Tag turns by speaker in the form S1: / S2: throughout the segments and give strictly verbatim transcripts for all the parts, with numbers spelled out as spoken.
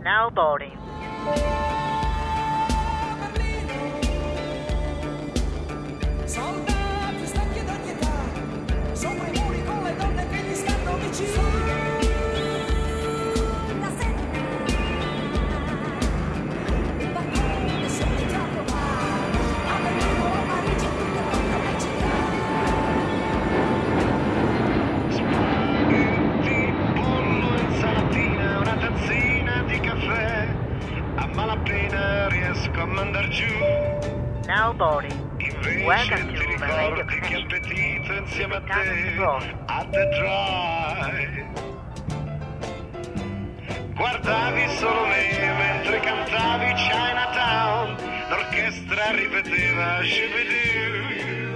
S1: Now boarding.
S2: Soldati stanchi d'ogni età, sopra i muri con le donne che gli stanno vicino. La sera, il balcone solito a provare, a Berlino, a Parigi, a tutte quante le città.
S3: Spaghetti, pollo, insalatina, una tazzina di caffè, a malapena riesco a mandar giù.
S1: Now boarding.
S3: Invece
S1: Welcome
S3: ti
S1: to the radio
S3: ricordi che
S1: connection.
S3: appetito insieme a
S1: Beccato
S3: te
S1: Ross.
S3: a The Drive. Guardavi solo me mentre cantavi Chinatown, l'orchestra ripeteva Shibidoo.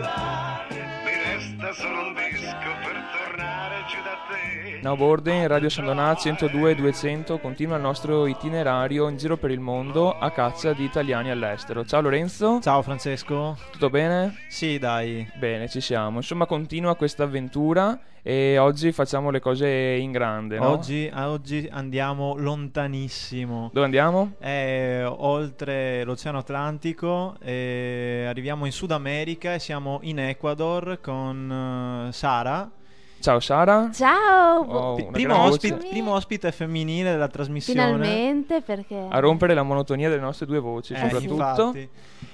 S3: Mi resta solo un disco per tornare giù da te.
S4: Now boarding, Radio San Donato centodue e duecento, continua il nostro itinerario in giro per il mondo a caccia di italiani all'estero. Ciao Lorenzo.
S5: Ciao Francesco.
S4: Tutto bene?
S5: Sì, dai.
S4: Bene, ci siamo. Insomma, continua questa avventura e oggi facciamo le cose in grande, no?
S5: Oggi, a oggi andiamo lontanissimo.
S4: Dove andiamo?
S5: È oltre l'Oceano Atlantico e arriviamo in Sud America e siamo in Ecuador con uh, Sara.
S4: Ciao Sara.
S6: Ciao!
S4: Oh,
S5: P-
S4: una
S5: primo,
S4: gran
S5: ospite,
S4: voce.
S5: primo ospite femminile della trasmissione.
S6: Finalmente, perché
S4: A rompere la monotonia delle nostre due voci,
S5: Eh,
S4: soprattutto.
S5: infatti.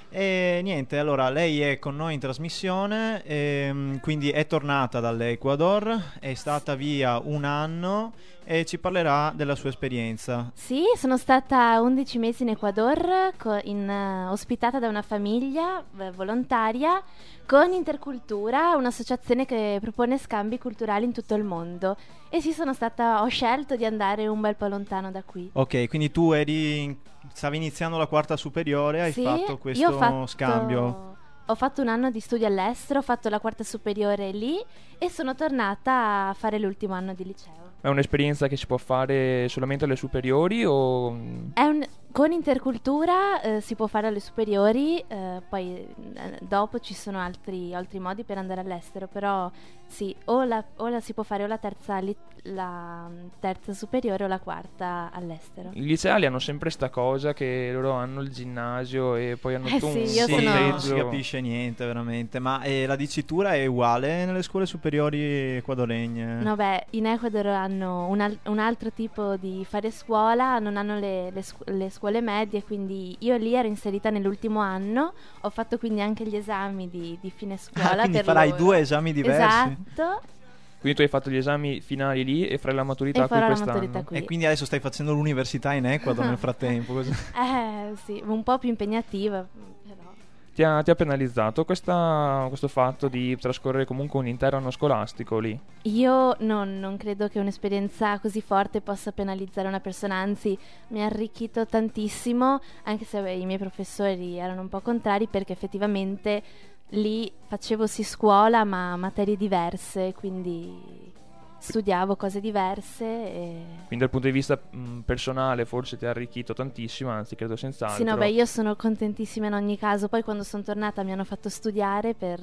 S5: E niente, allora lei è con noi in trasmissione, ehm, quindi è tornata dall'Ecuador, è stata via un anno e ci parlerà della sua esperienza.
S6: Sì, sono stata undici mesi in Ecuador, co- in, eh, ospitata da una famiglia eh, volontaria con Intercultura, un'associazione che propone scambi culturali in tutto il mondo. E sì, sono stata, ho scelto di andare un bel po' lontano da qui.
S5: Ok, quindi tu eri in- stavi iniziando la quarta superiore, hai
S6: Sì,
S5: fatto
S6: io
S5: questo
S6: ho fatto-
S5: scambio.
S6: Ho fatto un anno di studio all'estero, ho fatto la quarta superiore lì e sono tornata a fare l'ultimo anno di liceo.
S4: È un'esperienza che si può fare solamente alle superiori o...
S6: È un- con Intercultura eh, si può fare alle superiori, eh, poi eh, dopo ci sono altri, altri modi per andare all'estero, però sì, o la, o la si può fare o la terza, li- la mm, terza superiore o la quarta all'estero.
S4: I liceali hanno sempre sta cosa che loro hanno il ginnasio e poi hanno
S6: Eh
S4: tutto
S6: sì,
S4: un
S6: io
S5: Sì,
S6: sono-
S5: non si capisce niente veramente, ma eh, la dicitura è uguale nelle scuole superiori ecuadoregne?
S6: No, beh, in Ecuador hanno un, al- un altro tipo di fare scuola, non hanno le, le scu- le scuole medie, quindi io lì ero inserita nell'ultimo anno, ho fatto quindi anche gli esami di, di fine scuola.
S5: Ah, quindi
S6: per
S5: farai
S6: loro.
S5: due esami diversi?
S6: Esatto,
S4: Quindi tu hai fatto gli esami finali lì e farai la maturità
S6: e
S4: qui
S6: farò la
S4: quest'anno.
S6: maturità qui.
S5: E quindi adesso stai facendo l'università in Ecuador nel frattempo? così.
S6: Eh sì, un po' più impegnativa, però.
S4: Ti ha, ti ha penalizzato questa- questo fatto di trascorrere comunque un intero anno scolastico lì?
S6: Io non, non credo che un'esperienza così forte possa penalizzare una persona, anzi mi ha arricchito tantissimo, anche se beh, i miei professori erano un po' contrari perché effettivamente lì facevo sì scuola ma materie diverse, quindi studiavo cose diverse e...
S4: Quindi dal punto di vista mh, personale forse ti ha arricchito tantissimo, anzi credo senz'altro.
S6: Sì, no, beh, io sono contentissima in ogni caso. Poi quando sono tornata mi hanno fatto studiare per,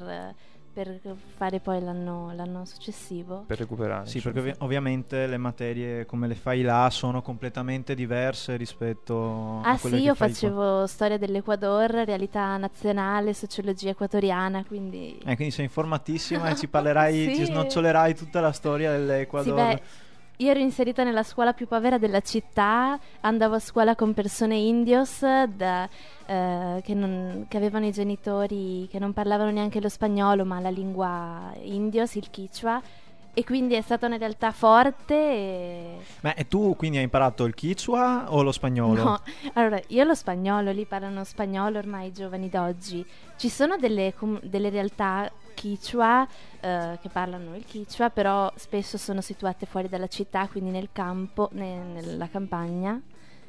S6: per fare poi l'anno, l'anno successivo.
S4: Per recuperare.
S5: Sì,
S4: insomma.
S5: perché ovvi- ovviamente le materie come le fai là sono completamente diverse rispetto
S6: Ah
S5: a quelle
S6: sì,
S5: che
S6: io
S5: fai qua.
S6: facevo storia dell'Ecuador, realtà nazionale, sociologia equatoriana, quindi...
S5: Eh, quindi sei informatissima e ci parlerai,
S6: Sì.
S5: ci snocciolerai tutta la storia
S6: Sì,
S5: dell'Ecuador.
S6: beh, io ero inserita nella scuola più povera della città, andavo a scuola con persone indios da- eh, che, non- che avevano i genitori che non parlavano neanche lo spagnolo ma la lingua indios, il Quichua, e quindi è stata una realtà forte e...
S5: Ma e tu quindi hai imparato il Quichua o lo spagnolo?
S6: No, allora io lo spagnolo, lì parlano spagnolo ormai i giovani d'oggi. Ci sono delle, com- delle realtà Quichua eh, che parlano il Quichua, però spesso sono situate fuori dalla città, quindi nel campo, ne- nella campagna.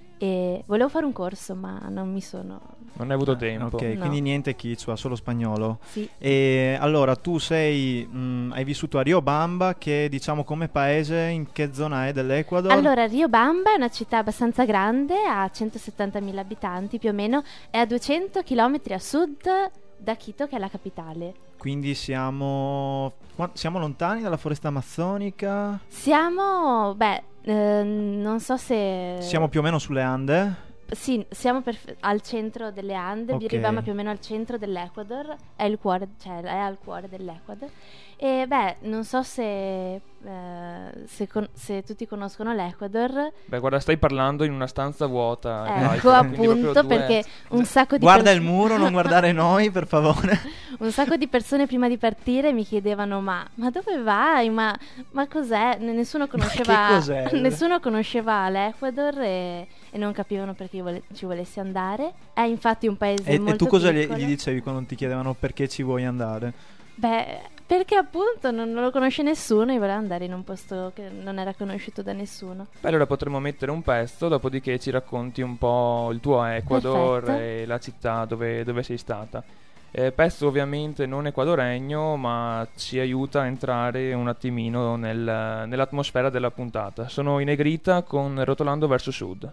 S6: E volevo fare un corso, ma non mi sono...
S4: Non hai avuto tempo.
S5: Ok,
S6: No.
S5: quindi niente Quichua, solo spagnolo.
S6: Sì.
S5: E allora tu sei, mh, hai vissuto a Riobamba, che diciamo come paese in che zona è dell'Ecuador?
S6: Allora, Riobamba è una città abbastanza grande, ha centosettantamila abitanti più o meno, è a duecento chilometri a sud da Quito, che è la capitale.
S5: Quindi siamo qua- siamo lontani dalla foresta amazzonica?
S6: Siamo, beh, eh, non so se...
S5: Siamo più o meno sulle Ande?
S6: Sì, siamo perf- al centro delle Ande,
S5: Ok.
S6: Biribama più o meno al centro dell'Ecuador, è il cuore, cioè è al cuore dell'Ecuador. E beh, non so se, eh, se, con- se tutti conoscono l'Ecuador.
S4: Beh, guarda, stai parlando in una stanza vuota.
S6: Ecco,
S4: calcola, quindi
S6: appunto,
S4: proprio due-
S6: perché un sacco di
S5: Guarda
S6: pers-
S5: il muro, non guardare noi, per favore.
S6: un sacco di persone prima di partire mi chiedevano ma, ma dove vai? Ma, ma cos'è? N- Nessuno conosceva,
S5: che cos'è?
S6: nessuno conosceva l'Ecuador e, e non capivano perché io vole- ci volessi andare. È infatti un paese
S5: E, e
S6: molto
S5: tu cosa gli,
S6: piccolo.
S5: gli dicevi quando ti chiedevano perché ci vuoi andare?
S6: Beh, perché appunto non, non lo conosce nessuno e voleva andare in un posto che non era conosciuto da nessuno.
S4: Beh, allora potremmo mettere un pezzo, dopodiché ci racconti un po' il tuo Ecuador
S6: Perfetto.
S4: e la città dove, dove sei stata. Eh, pezzo ovviamente non ecuadoregno, ma ci aiuta a entrare un attimino nel- nell'atmosfera della puntata. Sono in Negrita con Rotolando verso sud.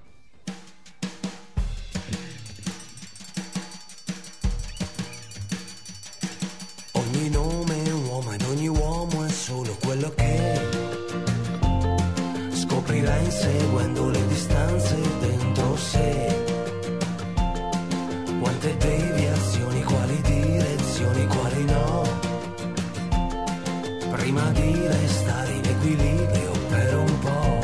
S7: Ogni nome è un uomo ed ogni uomo è solo quello che scoprirà inseguendo le distanze dentro sé. Quante deviazioni, quali direzioni, quali no. Prima di restare in equilibrio per un po'.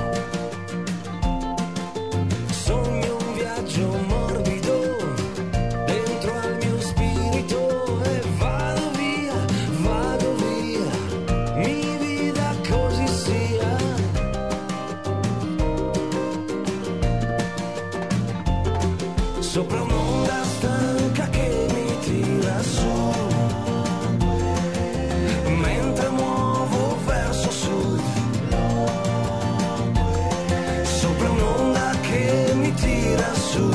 S7: Sogno un viaggio morbido dentro al mio spirito e vado via, vado via, mi vida così sia. Sopra un'onda stanca che mi tira su, mentre muovo verso sud. Sopra un'onda che mi tira su,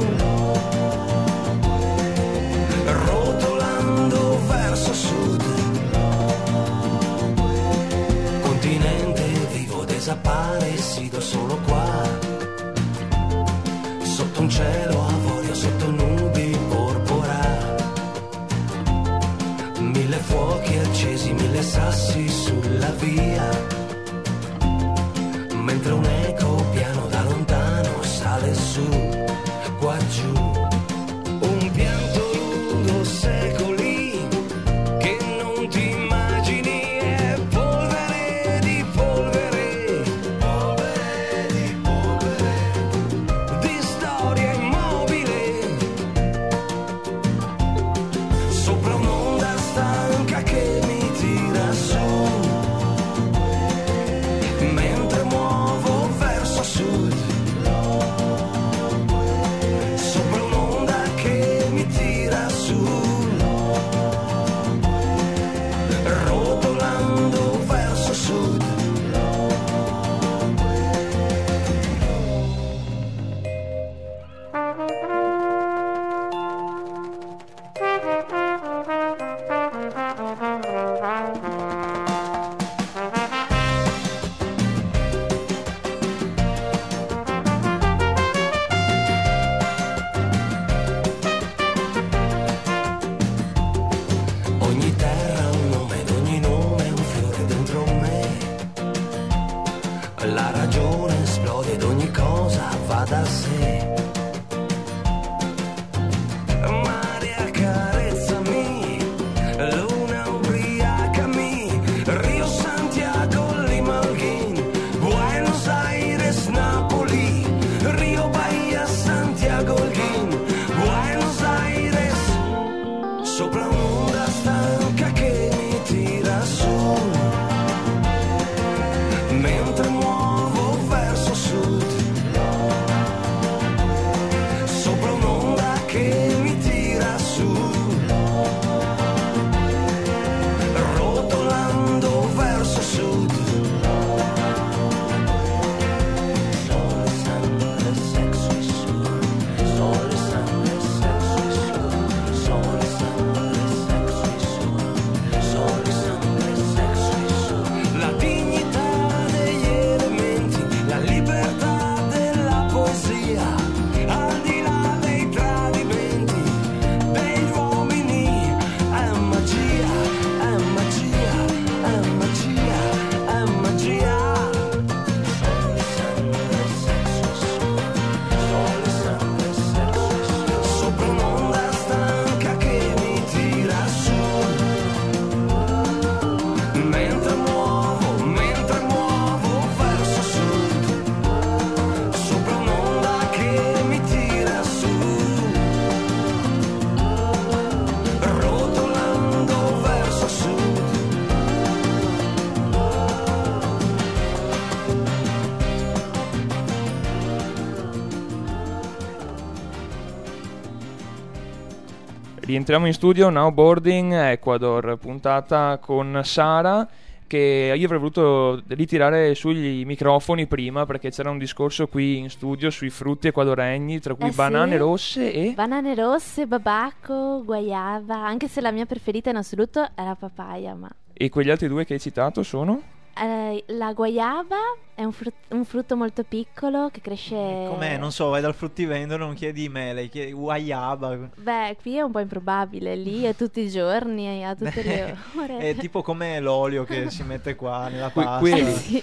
S7: rotolando verso sud. Continente vivo, desaparecido solo qua, sotto un cielo avorio, sotto nubi porpora. Mille fuochi accesi, mille sassi sulla via, mentre un eco piano da lontano sale su, qua giù. Un pianto lungo secoli che non ti immagini, è polvere di polvere, polvere di polvere, di storia immobile. Sopra un'onda stanca che mi tira su, mentre muovo verso sud. Sopra un'onda che mi tira su, rotolando verso sud. Ogni terra ha un nome ed ogni nome è un fiore dentro me. La ragione esplode ed ogni cosa va da sé. Mare accarezzami, luna ubriacami, Rio Santiago, Lima Holguín, Buenos Aires, Napoli, Rio Bahia, Santiago Holguín, Buenos Aires. Sopra un'onda stanca che mi tira su, mentre muovo verso sud. Sopra un'onda che mi tira su, rotolando verso sud. Sole, sangue, sesso e sud. Sole, sangue, sesso e sud. Sole, sangue, sesso e sud. Sole, sangue, sesso e sud. La dignità degli elementi, la libertà della poesia, al di là dei tradimenti degli uomini,
S4: Rientriamo in studio, Now Boarding Ecuador, puntata con Sara, che io avrei voluto ritirare sugli microfoni prima perché c'era un discorso qui in studio sui frutti ecuadoregni, tra cui
S6: Eh sì?
S4: banane rosse e...
S6: Banane rosse, babacco, guayaba, anche se la mia preferita in assoluto è la papaya, ma...
S4: E quegli altri due che hai citato sono?
S6: Eh, la guayaba è un, frut- un frutto molto piccolo che cresce...
S5: Com'è? Non so, vai dal fruttivendolo, non chiedi mele, chiedi guayaba.
S6: Beh, qui è un po' improbabile, lì è tutti i giorni, a tutte le ore.
S5: È tipo come l'olio che si mette qua nella
S4: Que-
S5: pasta.
S4: quelli.
S6: Eh, sì.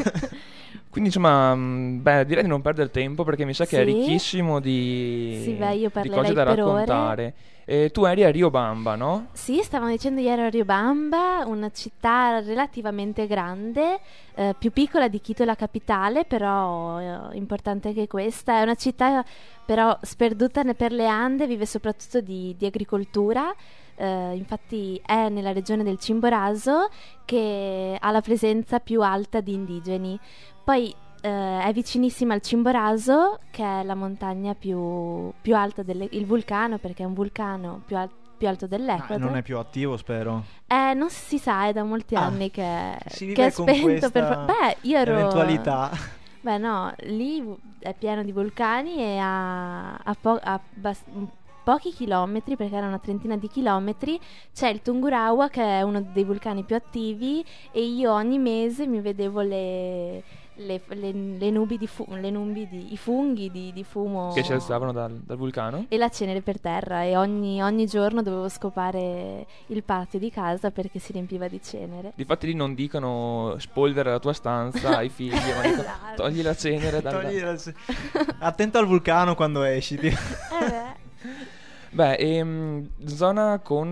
S4: Quindi insomma, mh, beh, direi di non perdere tempo perché mi sa che è
S6: Sì.
S4: ricchissimo di,
S6: Sì, beh, io
S4: di
S6: parlerei
S4: cose da
S6: per ore.
S4: raccontare. E tu eri a Riobamba, no?
S6: Sì, stavano dicendo ieri a Riobamba, una città relativamente grande, eh, più piccola di Quito, la capitale, però eh, importante anche questa. È una città però sperduta ne- per le Ande, vive soprattutto di, di agricoltura. Eh, infatti è nella regione del Chimborazo che ha la presenza più alta di indigeni. Poi eh, è vicinissima al Chimborazo, che è la montagna più, più alta, delle, il vulcano, perché è un vulcano più, al- più alto
S5: Ah,
S6: dell'Ecuador.
S5: non è più attivo, spero.
S6: Eh, non si sa, è da molti
S5: Ah,
S6: anni che,
S5: si
S6: che
S5: vive
S6: è
S5: con
S6: spento per...
S5: questa
S6: Beh, io ero...
S5: eventualità.
S6: Beh no, lì è pieno di vulcani e a, a, po- a bas- pochi chilometri, perché era una trentina di chilometri, c'è il Tungurahua, che è uno dei vulcani più attivi, e io ogni mese mi vedevo le, le, le- le nubi di fu- le nubi di, i funghi di, di fumo
S4: Che si alzavano dal, dal vulcano.
S6: e la cenere per terra, e ogni, ogni giorno dovevo scopare il patio di casa perché si riempiva di cenere.
S4: Difatti lì non dicono spolvera la tua stanza ai figli, ma dicono
S6: Esatto.
S4: togli la cenere dal...
S5: Togli la- Attento al vulcano quando esci. ti-
S6: Eh beh.
S4: Beh, ehm, zona con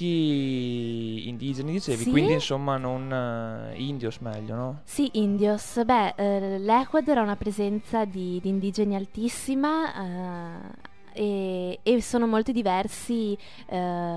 S4: parecchi indigeni, dicevi,
S6: Sì.
S4: quindi insomma non eh, indios meglio, no?
S6: Sì, indios. Beh, eh, l'Ecuador ha una presenza di, di indigeni altissima, eh, e, e sono molto diversi eh,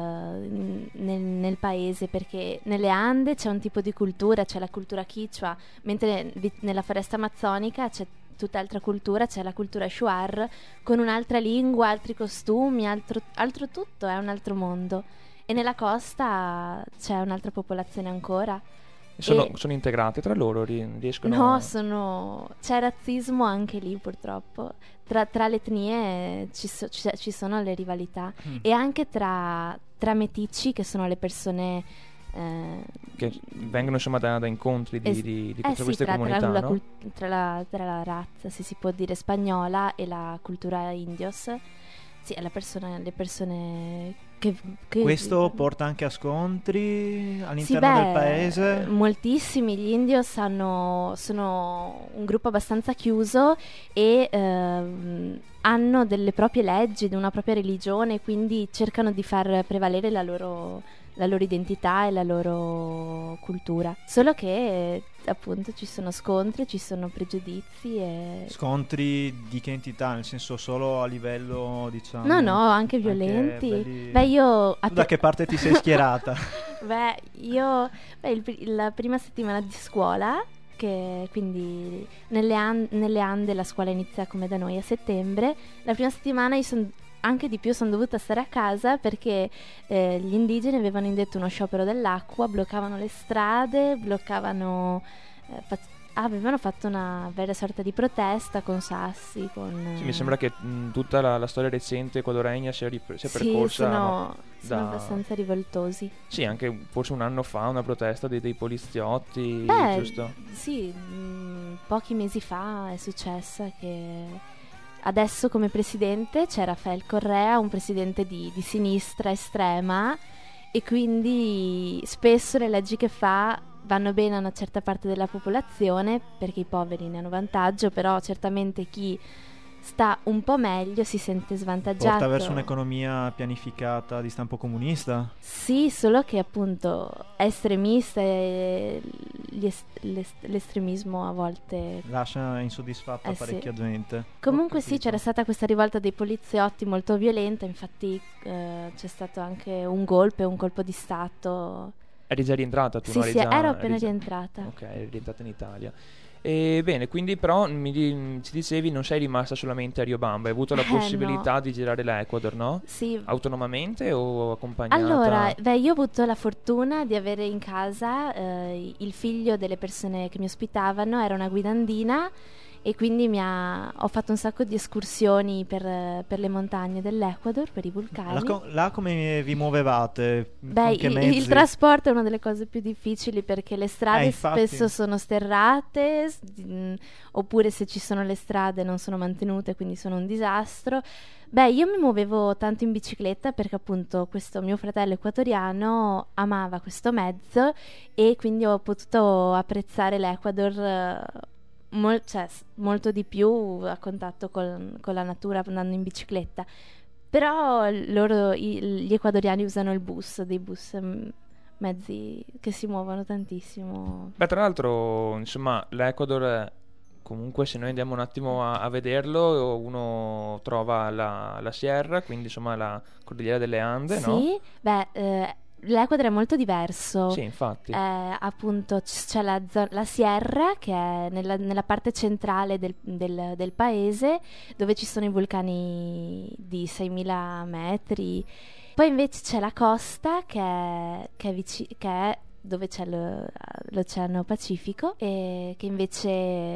S6: nel, nel paese, perché nelle Ande c'è un tipo di cultura, c'è la cultura Quichua, mentre vi- nella foresta amazzonica c'è tutt'altra cultura, c'è la cultura Shuar, con un'altra lingua, altri costumi, altro, altro tutto, è un altro mondo. E nella costa c'è un'altra popolazione ancora.
S4: Sono,
S6: E-
S4: sono integrate tra loro, ri- riescono...
S6: No, sono... c'è razzismo anche lì, purtroppo. Tra, tra le etnie ci, so- ci- ci sono le rivalità.
S5: Mm.
S6: E anche tra, tra meticci, che sono le persone... eh,
S4: che vengono insomma da, da incontri di,
S6: es-
S4: di, di
S6: eh
S4: tra
S6: sì,
S4: queste
S6: tra, tra
S4: comunità,
S6: la,
S4: no?
S6: cul- tra la- tra la razza, se si può dire, spagnola e la cultura indios. Sì, è la persona, le persone che... che
S5: Questo
S6: vivono.
S5: porta anche a scontri
S6: Sì,
S5: all'interno
S6: beh,
S5: del paese.
S6: moltissimi. Gli indios hanno, sono un gruppo abbastanza chiuso e ehm, hanno delle proprie leggi, di una propria religione, quindi cercano di far prevalere la loro, la loro identità e la loro cultura. Solo che eh, appunto ci sono scontri, ci sono pregiudizi e...
S5: Scontri di che entità? Nel senso solo a livello, diciamo...
S6: No, no, anche violenti.
S5: belli-
S6: Beh, io...
S5: Tu da che parte ti sei schierata?
S6: Beh, io beh, il pri- la prima settimana di scuola, che quindi nelle, An- nelle Ande la scuola inizia come da noi a settembre, la prima settimana io sono anche di più sono dovuta stare a casa perché eh, gli indigeni avevano indetto uno sciopero dell'acqua, bloccavano le strade, bloccavano... eh, fa- avevano fatto una vera sorta di protesta con sassi, con...
S4: Sì, mi sembra che mh, tutta la, la storia recente ecuadoregna sia, rip- sia
S6: Sì,
S4: percorsa
S6: sono,
S4: no,
S6: sono
S4: da-
S6: abbastanza rivoltosi.
S4: Sì, anche forse un anno fa una protesta dei, dei poliziotti,
S6: Beh,
S4: giusto?
S6: sì, mh, pochi mesi fa è successa che adesso come presidente c'è Rafael Correa, un presidente di, di sinistra estrema, e quindi spesso le leggi che fa vanno bene a una certa parte della popolazione perché i poveri ne hanno vantaggio, però certamente chi sta un po' meglio si sente svantaggiato.
S5: Porta verso un'economia pianificata di stampo comunista?
S6: Sì, solo che appunto è estremista e gli es- l'es- l'estremismo a volte...
S5: Lascia insoddisfatta
S6: Eh, sì.
S5: parecchia gente.
S6: Comunque
S5: Ho
S6: sì,
S5: capito.
S6: c'era stata questa rivolta dei poliziotti molto violenta, infatti eh, c'è stato anche un golpe, un colpo di stato.
S4: Eri già rientrata tu?
S6: Sì,
S4: no? Eri
S6: sì,
S4: già-
S6: ero appena
S4: eri già-
S6: rientrata.
S4: Ok, eri rientrata in Italia. E bene, quindi però mi di- ci dicevi non sei rimasta solamente a Riobamba, hai avuto la
S6: Eh,
S4: possibilità di girare l'Ecuador, no?
S6: Sì.
S4: Autonomamente o accompagnata?
S6: Allora, beh, io ho avuto la fortuna di avere in casa eh, il figlio delle persone che mi ospitavano, era una guida andina e quindi mi ha, ho fatto un sacco di escursioni per, per le montagne dell'Ecuador, per i vulcani.
S5: Là, co- là come vi muovevate?
S6: Beh,
S5: Con che
S6: il,
S5: mezzi?
S6: il trasporto è una delle cose più difficili perché le strade
S5: Eh, infatti.
S6: spesso sono sterrate, s- mh, oppure se ci sono le strade non sono mantenute, quindi sono un disastro. Beh, io mi muovevo tanto in bicicletta perché appunto questo mio fratello equatoriano amava questo mezzo e quindi ho potuto apprezzare l'Ecuador eh, mol- cioè, s- molto di più a contatto col- con la natura andando in bicicletta. Però loro, i- gli ecuadoriani usano il bus, dei bus mm, mezzi che si muovono tantissimo.
S4: Beh, tra l'altro, insomma, l'Ecuador, eh, comunque se noi andiamo un attimo a, a vederlo, uno trova la, la Sierra, quindi insomma la Cordigliera delle Ande, no?
S6: Sì, beh, eh, l'Ecuador è molto diverso.
S4: Sì, infatti.
S6: Eh, appunto c- c'è la, zo- la Sierra che è nella, nella parte centrale del, del- del paese dove ci sono i vulcani di seimila metri. Poi invece c'è la costa che è, che è, vici- che è dove c'è lo- l'Oceano Pacifico e che invece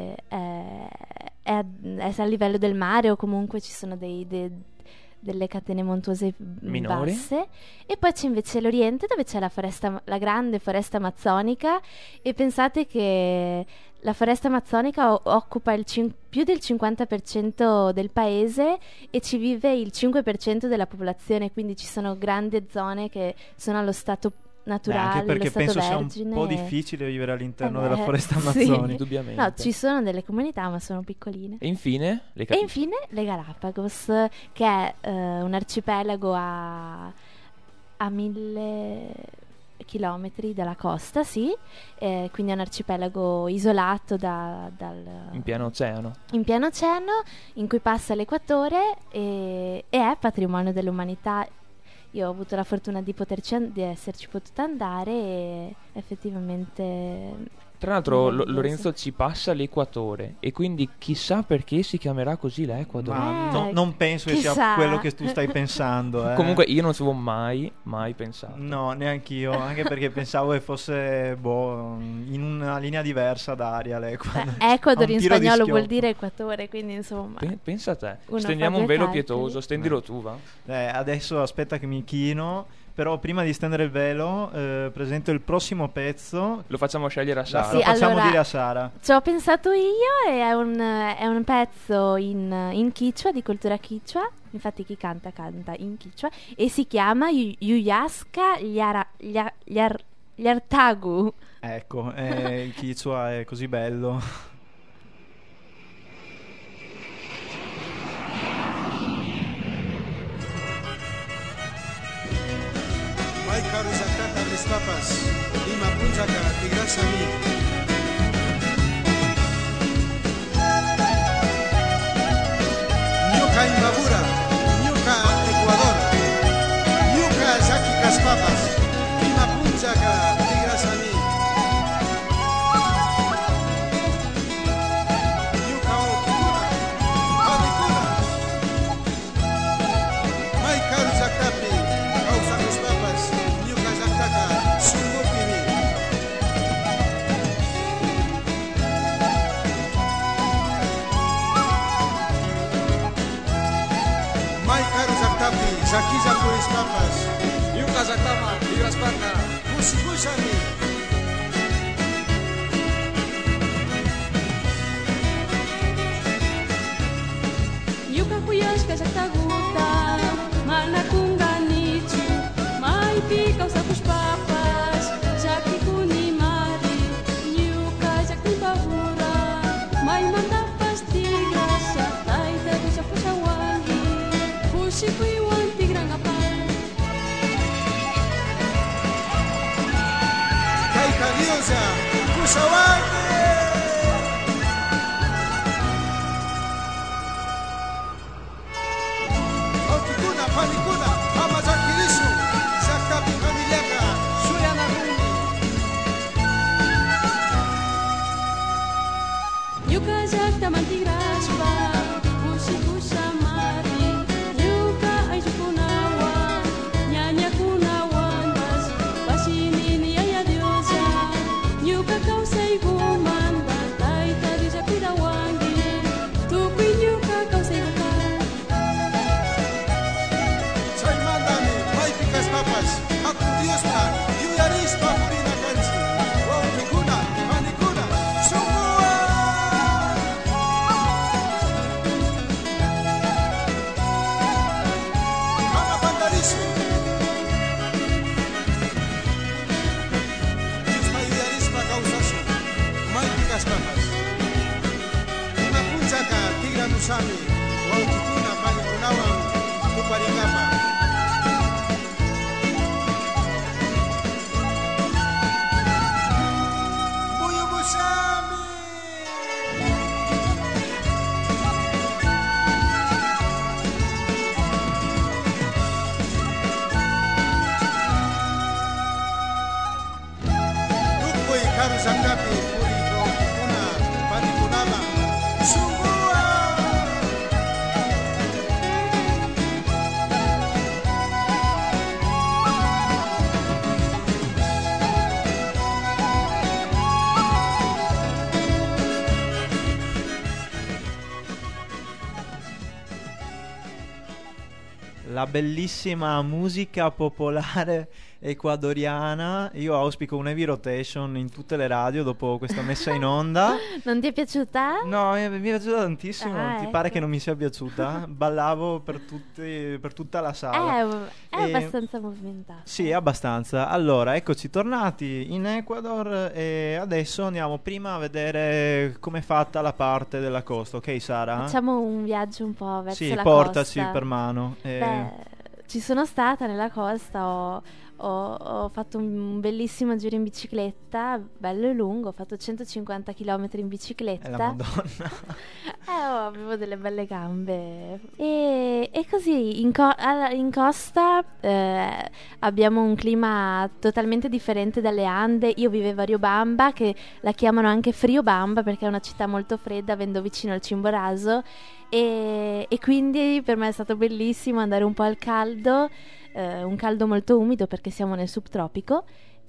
S6: è, è a, è a livello del mare o comunque ci sono dei, dei- delle catene montuose mm,
S4: Minori.
S6: basse. E poi c'è invece l'Oriente dove c'è la foresta, la grande foresta amazzonica e pensate che la foresta amazzonica o- occupa il cin- più del cinquanta per cento del paese e ci vive il cinque per cento della popolazione, quindi ci sono grandi zone che sono allo stato
S5: Beh,
S6: naturale,
S5: anche perché
S6: allo stato
S5: penso sia
S6: vergine.
S5: un po' difficile vivere all'interno
S6: Eh
S5: della
S6: beh,
S5: foresta
S6: sì.
S5: amazzonica.
S4: Indubbiamente.
S6: No, ci sono delle comunità ma sono piccoline.
S4: E infine, le
S6: E
S4: cap-
S6: infine le Galapagos, che è eh, un arcipelago a, a mille chilometri dalla costa, sì, eh, quindi è un arcipelago isolato da- dal,
S4: in pieno oceano.
S6: in pieno oceano, in cui passa l'equatore e, e è patrimonio dell'umanità. Io ho avuto la fortuna di poterci an- di esserci potuta andare e effettivamente
S4: Tra l'altro Lo-
S6: meraviglioso.
S4: Lorenzo ci passa l'equatore e quindi chissà perché si chiamerà così l'Ecuador.
S5: Ma
S6: Eh,
S5: no- non penso che sia
S6: chissà.
S5: quello che tu stai pensando. eh.
S4: Comunque io non ci avevo mai, mai pensato.
S5: No, neanch'io, anche perché pensavo che fosse boh, in una linea diversa d'aria l'Ecuador.
S6: Eh, Ecuador
S5: A un
S6: in
S5: tiro di
S6: spagnolo vuol
S5: schioppo.
S6: dire equatore, quindi insomma.
S4: Pe- pensa a te.
S6: Uno
S4: Stendiamo
S6: fa
S4: un
S6: due
S4: velo
S6: calcoli.
S4: pietoso, stendilo tu, va.
S5: Eh, adesso aspetta che mi chino. Però prima di stendere il velo, eh, presento il prossimo pezzo.
S4: Lo facciamo scegliere a
S5: La-
S4: Sara.
S6: Sì,
S5: lo facciamo
S6: allora-
S5: dire a Sara.
S6: Ci ho pensato io e è un, è un pezzo in, in Quichua, di cultura Quichua. Infatti chi canta canta in Quichua e si chiama Yu- Yuyaska Liara- Lia- Liar- Liartagu.
S5: Ecco, eh, il Quichua è così bello.
S8: Mai caruzatata les papas, ima punzaka tigrasami. Ñuka Imbabura, Ñuka Ecuador, Ñuka Zaki Caspapas, ima punzaka tigrasami. Ñuka Okikuna, Panikuna. Mai caruzatapi, causa los papas, Ñuka Zataka, Sungupimi. Mai caruzatapi, Zakiza por los papas, Ñuka Zatama, Tigraspana, Musikusami.
S9: Yuka kuyashka shaktaguta, mana kunganichu, maipi causa kus papas, shaki kuni mari, yuka shakti babura, mai manda pastigas, shatai da kusa kusa wangi, kusi kui wanti grangapal.
S8: Kai Caliosa, Kusawake. Okikuna, Panikuna, Amazakirisu, Zakapi Kamiliaka, Suyana Rumi. Sami, Wautikuna, Panikunawa, Kuparigapa. Buyu Sami! Dukui Karu Sangapi, Puri Kuna, Panikunama, Sungua!
S5: La bellissima musica popolare ecuadoriana. Io auspico un heavy rotation in tutte le radio dopo questa messa in onda.
S6: Non ti è piaciuta?
S5: No, mi mi è piaciuta tantissimo.
S6: Ah,
S5: Ti
S6: ecco.
S5: pare che non mi sia piaciuta? Ballavo per, tutti, per tutta la sala.
S6: È, è
S5: E-
S6: abbastanza movimentata.
S5: Sì, abbastanza. Allora, eccoci tornati in Ecuador e adesso andiamo prima a vedere com'è fatta la parte della costa, ok Sara?
S6: Facciamo un viaggio un po' verso
S5: Sì,
S6: la
S5: portaci
S6: costa.
S5: per mano. Eh,
S6: Beh, ci sono stata nella costa, ho, ho- ho fatto un bellissimo giro in bicicletta, bello e lungo, ho fatto centocinquanta chilometri in
S5: è
S6: bicicletta.
S5: la Madonna.
S6: Eh, oh, avevo delle belle gambe. E, e così in, co- alla- in costa eh, abbiamo un clima totalmente differente dalle Ande. Io vivevo a Riobamba, che la chiamano anche Friobamba perché è una città molto fredda, avendo vicino il Chimborazo. E, e quindi per me è stato bellissimo andare un po' al caldo, eh, un caldo molto umido perché siamo nel subtropico.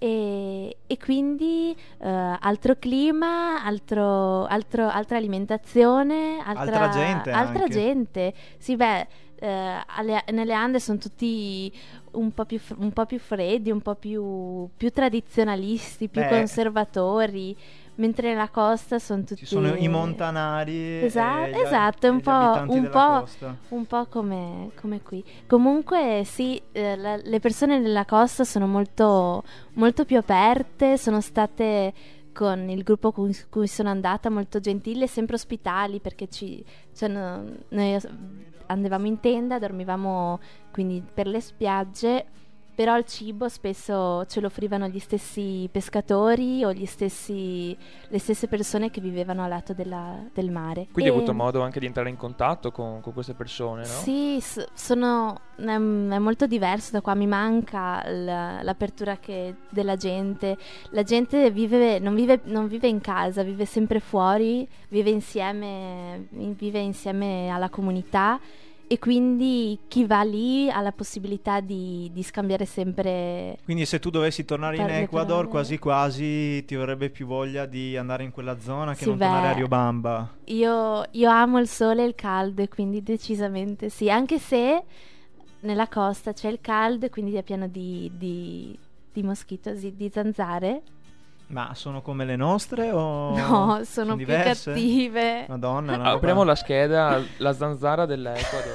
S6: E, e quindi eh, altro clima, altro, altro- altra alimentazione, altra,
S5: Altra gente
S6: altra
S5: anche.
S6: gente. Sì, beh, eh, alle- nelle Ande sono tutti un po' più, fr- un po' più freddi, un po' più, più tradizionalisti, più
S5: Beh.
S6: conservatori, mentre nella costa sono tutti...
S5: Ci sono i montanari.
S6: Esa-
S5: e gli-
S6: esatto, è
S5: e
S6: un
S5: gli
S6: po',
S5: abitanti
S6: un
S5: della
S6: po',
S5: costa.
S6: un po' come, come qui. Comunque sì, eh, la- le persone della costa sono molto, molto più aperte, sono state con il gruppo con cui sono andata molto gentili e sempre ospitali perché ci, cioè, no- noi as- andavamo in tenda, dormivamo quindi per le spiagge. Però il cibo spesso ce lo offrivano gli stessi pescatori o gli stessi, le stesse persone che vivevano a lato della- del mare.
S4: Quindi hai
S6: E-
S4: avuto modo anche di entrare in contatto con, con queste persone, no?
S6: Sì, s- sono, è, è molto diverso da qua, mi manca l- l'apertura che- della gente. La gente vive, non, vive, non vive in casa, vive sempre fuori, vive insieme, vive insieme alla comunità. E quindi chi va lì ha la possibilità di, di scambiare sempre.
S5: Quindi se tu dovessi tornare in
S6: Parole,
S5: Ecuador,
S6: parole.
S5: quasi quasi ti verrebbe più voglia di andare in quella zona che
S6: Sì,
S5: non tornare a
S6: beh.
S5: Riobamba.
S6: Io, io amo il sole e il caldo, e quindi decisamente sì. Anche se nella costa c'è il caldo, e quindi è pieno di, di, di moschito, di, di zanzare.
S5: Ma sono come le nostre o
S6: No, sono più
S5: diverse?
S6: cattive.
S5: Madonna, no,
S4: Ah, apriamo la scheda, la zanzara dell'Ecuador.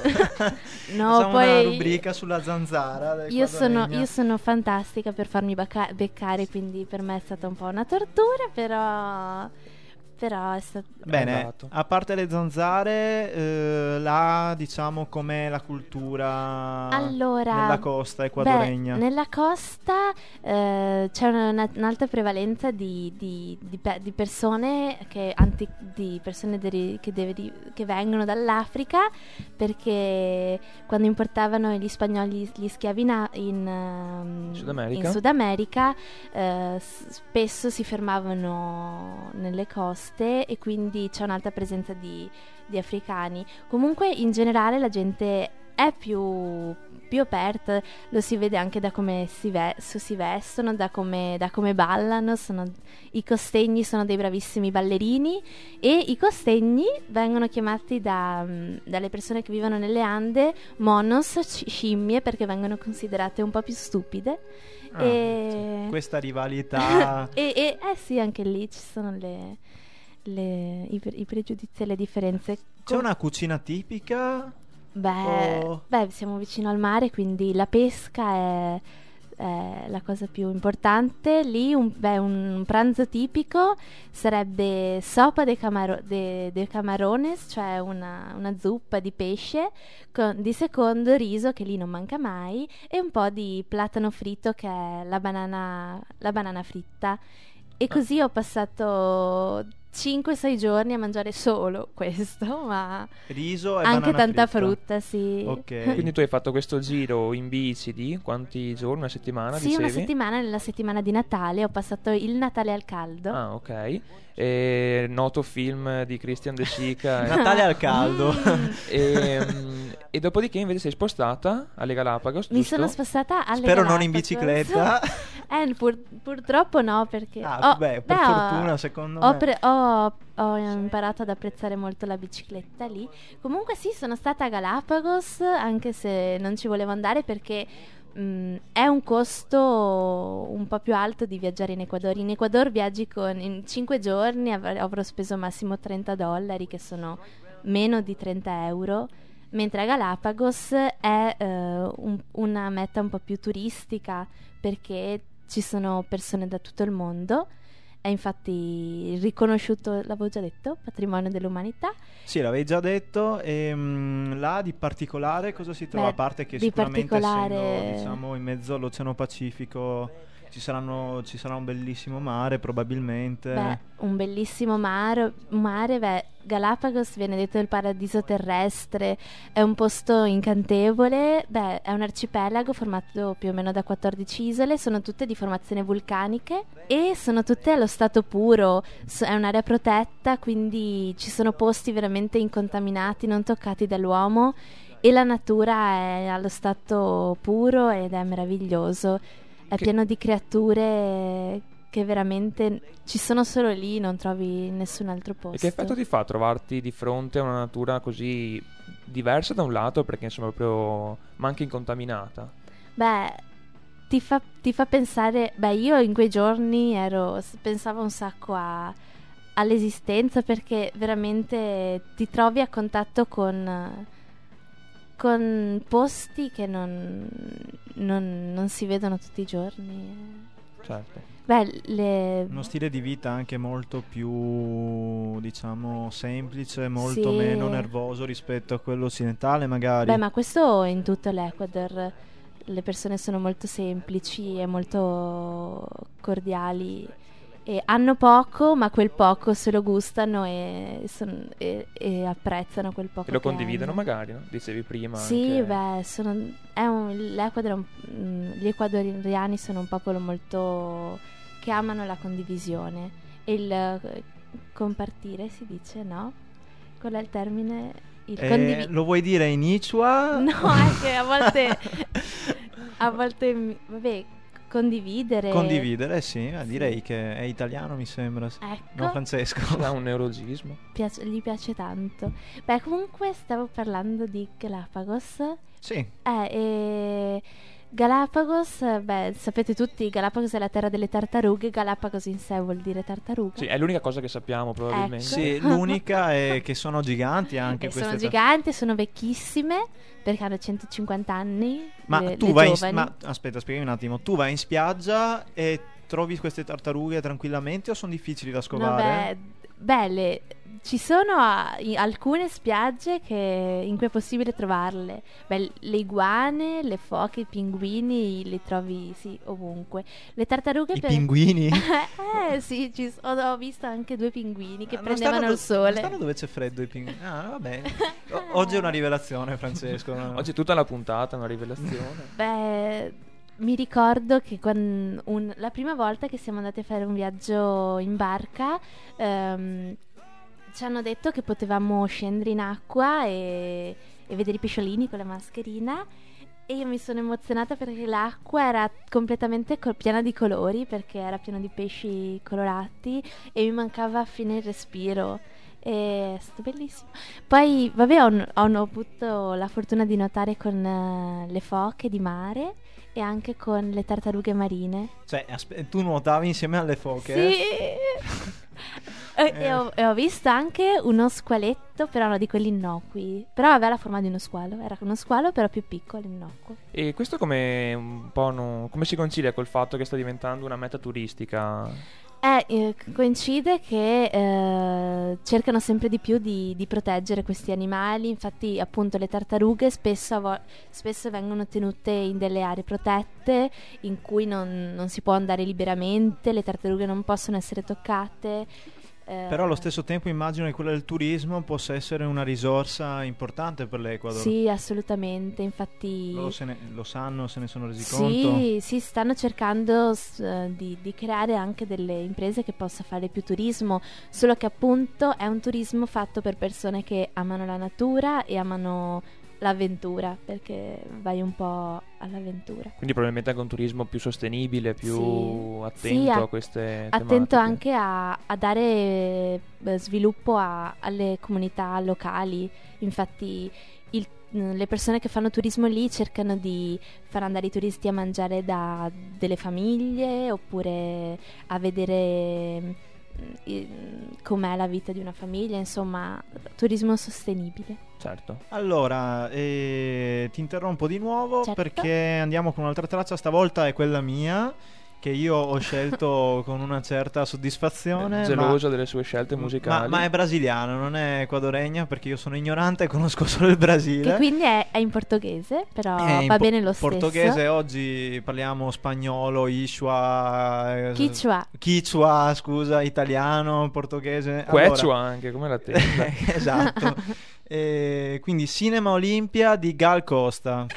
S6: No,
S5: Facciamo
S6: poi
S5: una rubrica sulla zanzara
S6: io sono,
S5: ecuadoregna.
S6: io sono fantastica per farmi bacca- beccare, quindi per me è stata un po' una tortura, però, però è stato...
S5: Bene,
S4: Esatto.
S5: a parte le zanzare, eh, là diciamo com'è la cultura
S6: Allora,
S5: nella costa ecuadoregna.
S6: Beh, nella costa eh, c'è una- una- un'alta prevalenza di, di- di pe- di persone che, anti- di persone deri- che, deri- che vengono dall'Africa, perché quando importavano gli spagnoli gli schiavi na- in, ehm,
S4: Sud America?
S6: in Sud America, eh, s- spesso si fermavano nelle coste e quindi c'è un'alta presenza di, di africani. Comunque in generale la gente è più, più aperta, lo si vede anche da come si, ve- su- si vestono, da come, da come ballano. Sono, i costegni sono dei bravissimi ballerini, e i costegni vengono chiamati da, mm, dalle persone che vivono nelle Ande monos, sci- scimmie, perché vengono considerate un po' più stupide.
S5: Ah,
S6: e...
S5: sì, questa rivalità.
S6: e, e- eh sì, anche lì ci sono le, le- i, pre- i pregiudizi e le differenze.
S5: C'è una cucina tipica?
S6: Beh,
S5: Oh.
S6: beh, siamo vicino al mare, quindi la pesca è, è la cosa più importante. Lì un, beh, un pranzo tipico sarebbe sopa de, camaro- de, de camarones, cioè una, una zuppa di pesce, con, di secondo riso, che lì non manca mai, e un po' di platano fritto, che è la banana, la banana fritta. E così ho passato cinque sei giorni a mangiare solo questo, ma
S5: Riso e
S6: anche
S5: banana
S6: tanta
S5: fritta.
S6: frutta, sì.
S5: Ok.
S4: Quindi tu hai fatto questo giro in bici di quanti giorni? Una settimana,
S6: Sì,
S4: dicevi?
S6: una settimana, nella settimana di Natale, ho passato il Natale al caldo.
S4: Ah, ok. E noto film di Christian De Sica. e-
S5: Natale al caldo.
S6: Mm.
S4: e, mm, e dopodiché invece sei spostata alle Galapagos,
S6: Mi
S4: giusto?
S6: sono spostata alle
S5: Spero non in
S6: Galapagos.
S5: bicicletta.
S6: Eh, pur- purtroppo no, perché
S5: Ah,
S6: ho-
S5: beh, per
S6: ho-
S5: fortuna, secondo
S6: ho
S5: me.
S6: pre- ho, ho imparato ad apprezzare molto la bicicletta lì. Comunque sì, sono stata a Galapagos, anche se non ci volevo andare perché mh, è un costo un po' più alto di viaggiare in Ecuador. In Ecuador viaggi con in cinque giorni, avr- avrò speso massimo trenta dollari, che sono meno di trenta euro. Mentre a Galapagos è eh, un- una meta un po' più turistica, perché ci sono persone da tutto il mondo. È infatti riconosciuto, l'avevo già detto, patrimonio dell'umanità.
S5: Sì, l'avevi già detto. E mm, là di particolare cosa si trova?
S6: Beh,
S5: A parte che
S6: di
S5: sicuramente
S6: particolare-
S5: essendo, diciamo, in mezzo all'Oceano Pacifico ci saranno, ci sarà un bellissimo mare probabilmente.
S6: Beh, un bellissimo mare, mare beh, Galapagos viene detto il paradiso terrestre, è un posto incantevole, beh, è un arcipelago formato più o meno da quattordici isole, sono tutte di formazione vulcaniche e sono tutte allo stato puro, so- è un'area protetta, quindi ci sono posti veramente incontaminati, non toccati dall'uomo, e la natura è allo stato puro ed è meraviglioso. È
S4: Che-
S6: pieno di creature che veramente ci sono solo lì, non trovi in nessun altro posto.
S4: E che effetto ti fa trovarti di fronte a una natura così diversa da un lato, perché insomma proprio ma anche incontaminata?
S6: Beh, ti fa, ti fa pensare, beh, io in quei giorni ero, s- pensavo un sacco a- all'esistenza, perché veramente ti trovi a contatto con, con posti che non, non- non si vedono tutti i giorni.
S4: Certo.
S6: Beh, le...
S5: Uno stile di vita anche molto più, diciamo, semplice, molto
S6: Sì.
S5: meno nervoso rispetto a quello occidentale magari.
S6: Beh, ma questo in tutto l'Ecuador. Le persone sono molto semplici e molto cordiali e hanno poco, ma quel poco se lo gustano e, son- e- e apprezzano quel poco
S4: E lo
S6: che
S4: condividono
S6: hanno.
S4: magari, no? Dicevi prima.
S6: Sì,
S4: anche-
S6: beh, sono, è un- l'Ecuador, è un- mm, gli ecuadoriani sono un popolo molto che amano la condivisione e il eh, compartire, si dice, no? Qual è il termine? Il
S5: Eh,
S6: condivi-
S5: lo vuoi dire in Ichua?
S6: No, è che a volte a volte mi- vabbè, condividere.
S5: Condividere, sì, eh,
S6: Sì.
S5: direi che è italiano, mi sembra. sì.
S6: Ecco,
S5: No, Francesco?
S4: Ha un neologismo.
S6: piace- gli piace tanto. Beh, comunque stavo parlando di Galapagos.
S5: Sì.
S6: Eh, e Galapagos, eh, beh, sapete tutti, Galapagos è la terra delle tartarughe, Galapagos in sé vuol dire tartaruga.
S4: Sì, è l'unica cosa che sappiamo probabilmente.
S6: Ecco.
S5: Sì, l'unica è che sono giganti anche
S6: E
S5: queste.
S6: sono
S5: tar-
S6: giganti, sono vecchissime, perché hanno centocinquanta anni.
S5: Ma
S6: le-
S5: tu
S6: le
S5: vai in,
S6: giovani.
S5: ma aspetta, spiegami un attimo. Tu vai in spiaggia e trovi queste tartarughe tranquillamente o sono difficili da
S6: No,
S5: scovare?
S6: beh, belle. Ci sono ah, i- alcune spiagge che, in cui è possibile trovarle. Beh, le iguane, le foche, i pinguini li trovi sì, ovunque. Le tartarughe
S5: I
S6: per-
S5: pinguini?
S6: eh sì, ci s- ho, ho visto anche due pinguini che
S5: Ah, non
S6: prendevano
S5: stanno
S6: il
S5: do- non
S6: sole.
S5: stanno dove c'è freddo i pinguini. Ah, vabbè. O- oggi è una rivelazione, Francesco. no?
S4: Oggi è tutta la puntata, una rivelazione.
S6: Beh, mi ricordo che quan- un- la prima volta che siamo andati a fare un viaggio in barca, ehm, ci hanno detto che potevamo scendere in acqua e, e vedere i pesciolini con la mascherina. E io mi sono emozionata perché l'acqua era completamente co- piena di colori, perché era piena di pesci colorati e mi mancava a fine il respiro. E è stato bellissimo. Poi, vabbè, ho, ho avuto la fortuna di nuotare con eh, le foche di mare e anche con le tartarughe marine.
S5: Cioè, aspe- tu nuotavi insieme alle foche?
S6: Sì. E, e ho, e ho visto anche uno squaletto, però no, di quelli innocui. Però aveva la forma di uno squalo. Era uno squalo, però più piccolo, innocuo.
S4: E questo come un po' no- come si concilia col fatto che sta diventando una meta turistica?
S6: Eh, eh, coincide che eh, cercano sempre di più di, di proteggere questi animali. Infatti, appunto, le tartarughe spesso, a vo- spesso vengono tenute in delle aree protette in cui non, non si può andare liberamente, le tartarughe non possono essere toccate. eh,
S5: Però allo stesso tempo immagino che quella del turismo possa essere una risorsa importante per l'Ecuador.
S6: Sì, assolutamente. Infatti,
S5: Loro se ne- lo sanno, se ne sono resi conto.
S6: sì, sì, stanno cercando s- eh, di, di creare anche delle imprese che possa fare più turismo, solo che appunto è un turismo fatto per persone che amano la natura e amano l'avventura, perché vai un po' all'avventura.
S4: Quindi probabilmente anche un turismo più sostenibile, più
S6: Sì.
S4: attento
S6: Sì, a-
S4: a queste
S6: Attento
S4: tematiche.
S6: anche a, a dare eh, sviluppo a- alle comunità locali. Infatti il- le persone che fanno turismo lì cercano di far andare i turisti a mangiare da delle famiglie, oppure a vedere mm, i- com'è la vita di una famiglia, insomma, turismo sostenibile.
S4: Certo.
S5: Allora, eh, ti interrompo di nuovo
S6: Certo.
S5: perché andiamo con un'altra traccia, stavolta è quella mia, che io ho scelto con una certa soddisfazione.
S4: È gelosa delle sue scelte
S5: ma,
S4: musicali.
S5: ma, ma è brasiliana, non è ecuadoregna, perché io sono ignorante e conosco solo il Brasile.
S6: Che quindi è, è in portoghese, però
S5: Eh, in
S6: va
S5: po-
S6: bene lo
S5: portoghese,
S6: stesso.
S5: oggi parliamo spagnolo, Ishwa, eh,
S6: Quichua.
S5: Quichua, scusa, italiano, portoghese.
S4: Quechua anche, come la tenda.
S5: Esatto. E quindi Cinema Olimpia di Gal Costa.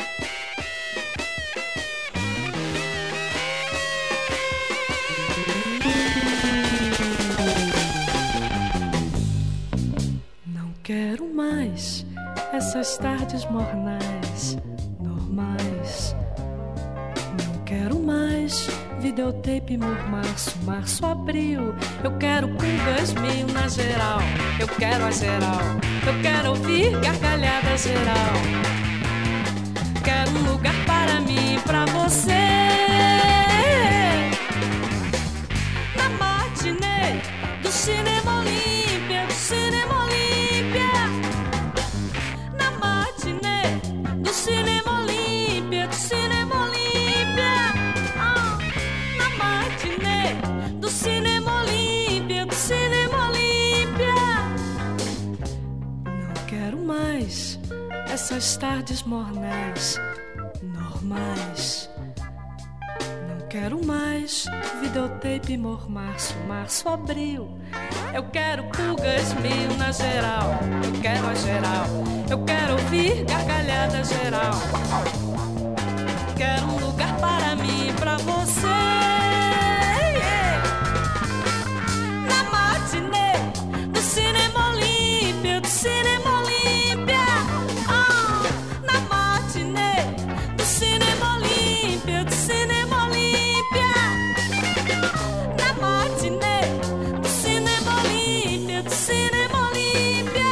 S9: Não quero mais essas tardes mornais, normais. Não quero mais videotape março, março, abril. Eu quero pulgas mil na geral. Eu quero a geral. Eu quero ouvir gargalhada geral. Quero um lugar para mim, pra você. Na matinê do Cinema Olímpia, do Cinema Olímpia. Na matinê do Cinema Olímpia, do Cinema Olímpia. Ah, na matinê do Cinema Olímpia, do Cinema Olímpia. Não quero mais essas tardes mornais, normais. Não quero mais videotape mormarço, março, abril. Eu quero pulgas mil na geral. Eu quero a geral. Eu quero ouvir gargalhada geral. Quero um lugar para mim, pra você. Na matinê do Cinema Olímpia, do Cinema Olímpia. Ah, na matinê do Cinema Olímpia, do Cinema Olímpia. Na matinê do Cinema Olímpia, do Cinema Olímpia.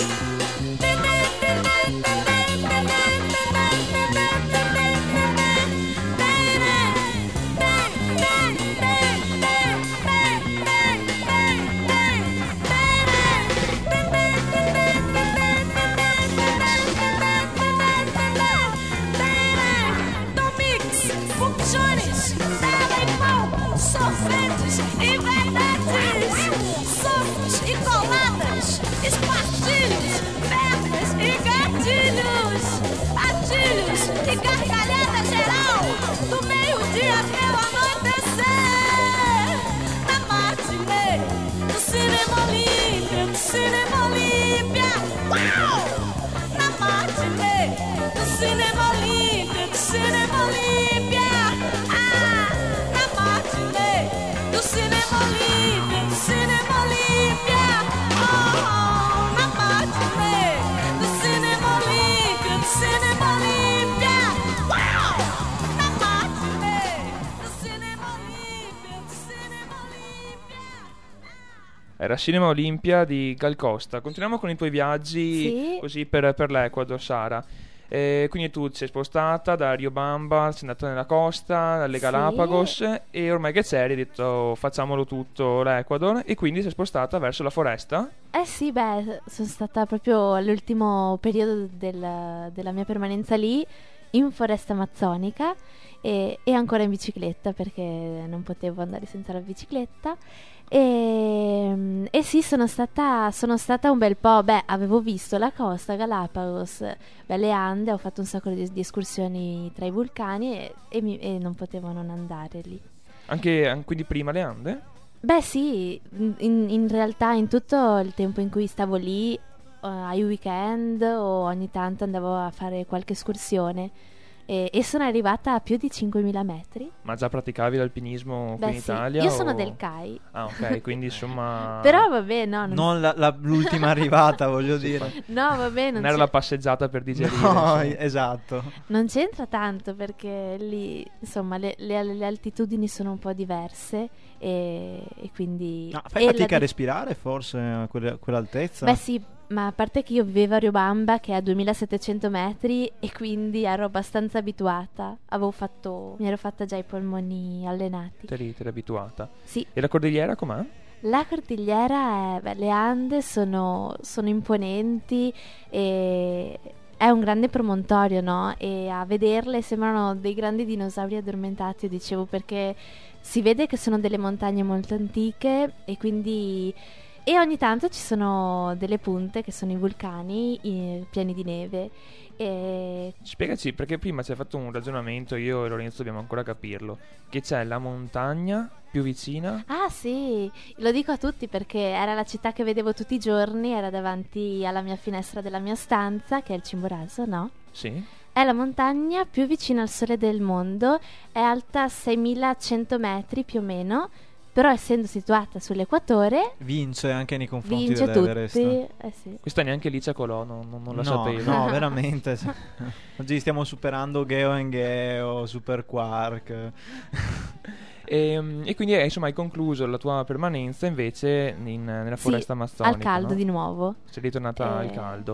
S9: Domix, funções, telepão, sorvetes e verdades, socos e coladas, espartilhos, pernas e gatilhos, atilhos e gargalhada geral, do meio-dia até o anoitecer. Na matinê do Cinema Olímpia, do Cinema Olímpia. Uau! Na matinê do Cinema Olímpia, do Cinema Olímpia. Ah, na matinê do Cinema Olímpia, do Cinema Olímpia. Oh, na matinê do Cinema Olímpia, do Cinema Olímpia. Uau! Na matinê do Cinema Olímpia, do Cinema Olímpia.
S4: Era Cinema Olimpia di Gal Costa. Continuiamo con i tuoi viaggi
S6: Sì.
S4: così per, per l'Ecuador, Sara. Eh, quindi tu ti sei spostata da Riobamba, sei andata nella costa, dalle
S6: Sì.
S4: Galapagos, e ormai che c'eri hai detto facciamolo tutto l'Ecuador, e quindi sei spostata verso la foresta?
S6: Eh sì, beh, sono stata proprio all'ultimo periodo del- della mia permanenza lì, in foresta amazzonica, e, e ancora in bicicletta perché non potevo andare senza la bicicletta. E, e sì, sono stata, sono stata un bel po'. Beh, avevo visto la costa, Galapagos, beh, le Ande, ho fatto un sacco di, di escursioni tra i vulcani e, e mi- e non potevo non andare lì.
S4: Anche, an- quindi prima le Ande?
S6: Beh sì, in, in realtà in tutto il tempo in cui stavo lì, eh, ai weekend o ogni tanto andavo a fare qualche escursione, e, e sono arrivata a più di cinquemila metri.
S4: Ma già praticavi l'alpinismo qui
S6: Beh
S4: in
S6: sì,
S4: Italia?
S6: io
S4: o-
S6: sono del C A I.
S4: Ah, ok, quindi insomma...
S6: Però vabbè, no, non,
S5: Non la- la- l'ultima arrivata, voglio dire.
S6: no, vabbè, non,
S4: Non era
S6: c'è-
S4: la passeggiata per digerire.
S5: No,
S4: insomma.
S5: esatto.
S6: non c'entra tanto perché lì, insomma, le, le- le altitudini sono un po' diverse e, e quindi...
S5: Ah, fai
S6: e la
S5: fatica a
S6: di-
S5: respirare forse a quelle- a quell'altezza?
S6: Beh sì, ma a parte che io vivevo a Riobamba che è a duemilasettecento metri e quindi ero abbastanza abituata. Avevo fatto, mi ero fatta già i polmoni allenati.
S4: Te eri, te eri abituata.
S6: Sì,
S4: E la cordigliera com'è?
S6: la cordigliera è, beh, le Ande sono, sono imponenti e è un grande promontorio, no? E a vederle sembrano dei grandi dinosauri addormentati, io dicevo, perché si vede che sono delle montagne molto antiche e quindi... E ogni tanto ci sono delle punte che sono i vulcani i- pieni di neve. E
S4: Spiegaci, perché prima ci hai fatto un ragionamento, io e Lorenzo dobbiamo ancora capirlo, che c'è la montagna più vicina.
S6: ah sì, lo dico a tutti perché era la città che vedevo tutti i giorni, era davanti alla mia finestra della mia stanza, che è il Chimborazo, no?
S4: Sì?
S6: È la montagna più vicina al sole del mondo, è alta seimilacento metri più o meno, però essendo situata sull'equatore
S5: Vince anche nei confronti
S6: vince
S5: dell'Everest.
S6: tutti. Eh sì.
S4: Questa neanche Licia Colò, non, non- non la
S5: no,
S4: sapevo.
S5: no, veramente. Oggi stiamo superando Geo and Geo, Super Quark.
S4: E, e quindi eh, insomma hai concluso la tua permanenza invece in- nella
S6: Sì,
S4: foresta amazzonica,
S6: al caldo
S4: no?
S6: di nuovo.
S4: Sei ritornata al
S6: Eh,
S4: caldo.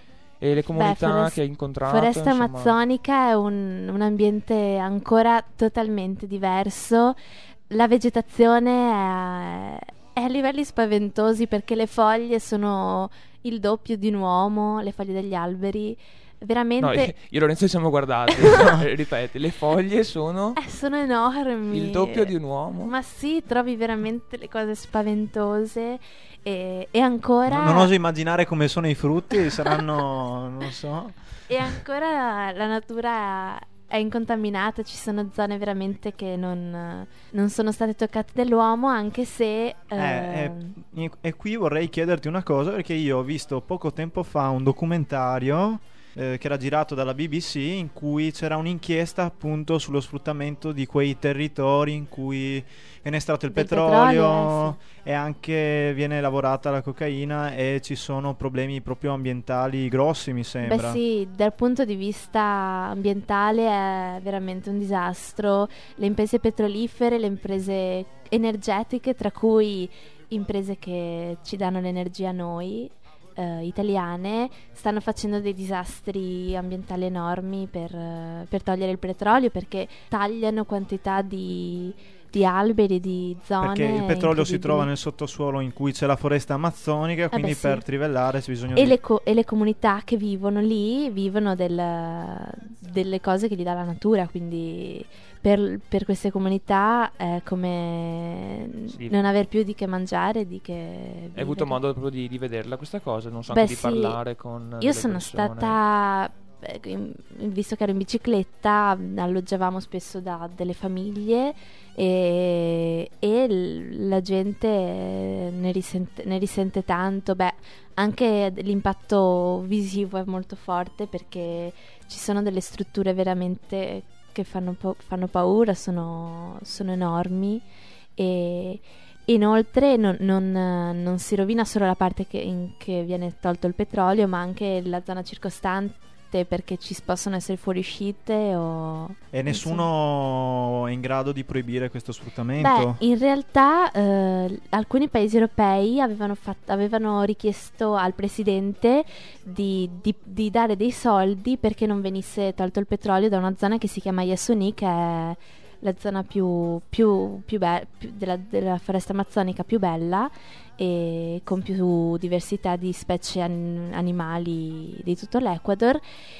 S4: E le comunità
S6: forest-
S4: che hai incontrato?
S6: Foresta
S4: insomma-
S6: amazzonica è un, un ambiente ancora totalmente diverso. La vegetazione è, è a livelli spaventosi perché le foglie sono il doppio di un uomo, le foglie degli alberi.
S4: No,
S6: Veramente
S4: io e Lorenzo ci siamo guardati. Eh, Ripeti, le foglie sono
S6: eh, sono enormi.
S4: il doppio di un uomo.
S6: Ma sì, trovi veramente le cose spaventose e, e ancora...
S5: Non oso immaginare come sono i frutti, saranno, non so.
S6: E ancora la natura è incontaminata, ci sono zone veramente che non, non sono state toccate dall'uomo, anche se...
S5: Eh,
S6: ehm,
S5: eh, e qui vorrei chiederti una cosa, perché io ho visto poco tempo fa un documentario eh, che era girato dalla B B C, in cui c'era un'inchiesta appunto sullo sfruttamento di quei territori in cui viene estratto il
S6: Del
S5: petrolio,
S6: petrolio,
S5: e anche viene lavorata la cocaina, e ci sono problemi proprio ambientali grossi, mi sembra.
S6: Beh sì, dal punto di vista ambientale è veramente un disastro. Le imprese petrolifere, le imprese energetiche, tra cui imprese che ci danno l'energia a noi, eh, italiane, stanno facendo dei disastri ambientali enormi per, eh, per togliere il petrolio, perché tagliano quantità di, di alberi, di zone.
S5: Perché il petrolio si
S6: incredibili.
S5: trova nel sottosuolo in cui c'è la foresta amazzonica, quindi
S6: beh, sì.
S5: per trivellare c'è bisogno
S6: E
S5: di...
S6: le, co- e le comunità che vivono lì vivono del- delle cose che gli dà la natura, quindi per, per queste comunità è come
S4: Sì.
S6: non aver più di che mangiare, di che
S4: Hai avuto
S6: vivere.
S4: modo proprio di, di vederla questa cosa, non so,
S6: Beh,
S4: anche di
S6: sì,
S4: parlare con
S6: Io
S4: delle
S6: sono
S4: persone.
S6: stata, eh, in- visto che ero in bicicletta, alloggiavamo spesso da delle famiglie e, e l- la gente ne risente, ne risente tanto. Beh, anche l'impatto visivo è molto forte perché ci sono delle strutture veramente che fanno, pa- fanno paura, sono, sono enormi e inoltre non, non, non si rovina solo la parte che, in che viene tolto il petrolio, ma anche la zona circostante uscite perché ci possono essere fuoriuscite o...
S5: E nessuno è in grado di proibire questo
S6: Beh,
S5: sfruttamento?
S6: in realtà eh, alcuni paesi europei avevano, fatto, avevano richiesto al presidente di, di, di dare dei soldi perché non venisse tolto il petrolio da una zona che si chiama Yasuni, che è la zona più, più, più, be- più della, della foresta amazzonica più bella e con più diversità di specie an- animali di tutto l'Ecuador.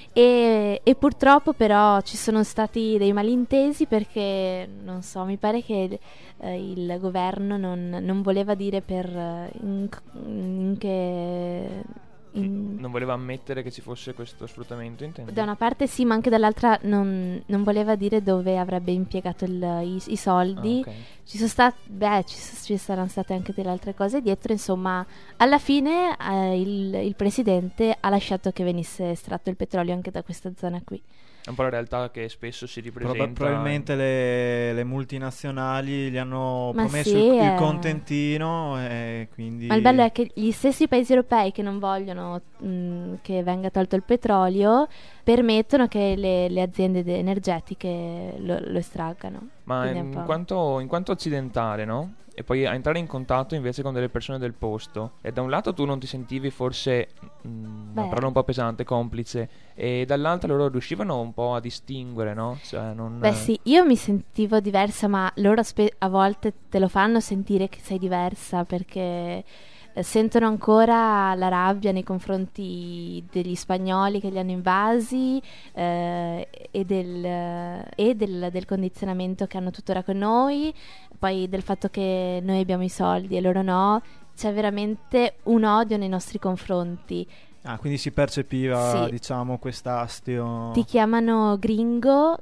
S6: E, e purtroppo però ci sono stati dei malintesi perché, non so, mi pare che eh, il governo non, non voleva dire per eh, in, in che... in-
S4: Non voleva ammettere che ci fosse questo sfruttamento, intendi?
S6: da una parte sì, ma anche dall'altra non, non voleva dire dove avrebbe impiegato il- i, i soldi.
S4: Ah, ok.
S6: Ci sono state, beh, ci, ci saranno state anche delle altre cose dietro. Insomma, alla fine eh, il, il presidente ha lasciato che venisse estratto il petrolio anche da questa zona qui.
S4: È un po' la realtà che spesso si ripresenta.
S5: Proba- probabilmente le, le multinazionali gli hanno
S6: Ma
S5: promesso
S6: sì,
S5: il, il
S6: eh.
S5: contentino e quindi...
S6: Ma il bello è che gli stessi paesi europei che non vogliono mh, che venga tolto il petrolio permettono che le, le aziende de- energetiche lo, lo estraggano.
S4: Ma
S6: Quindi è un
S4: in
S6: po'-
S4: quanto, in quanto occidentale, no? E poi a entrare in contatto invece con delle persone del posto. E da un lato tu non ti sentivi forse, mh, una
S6: Beh.
S4: parola un po' pesante, complice. E dall'altro loro riuscivano un po' a distinguere, no? Cioè non...
S6: Beh sì, io mi sentivo diversa, ma loro spe- a volte te lo fanno sentire che sei diversa perché eh, sentono ancora la rabbia nei confronti degli spagnoli che li hanno invasi eh, e, del, e del, del condizionamento che hanno tuttora con noi, poi del fatto che noi abbiamo i soldi e loro no. C'è veramente un odio nei nostri confronti.
S5: Ah, quindi si percepiva,
S6: Sì.
S5: diciamo, quest'astio.
S6: Ti chiamano gringo,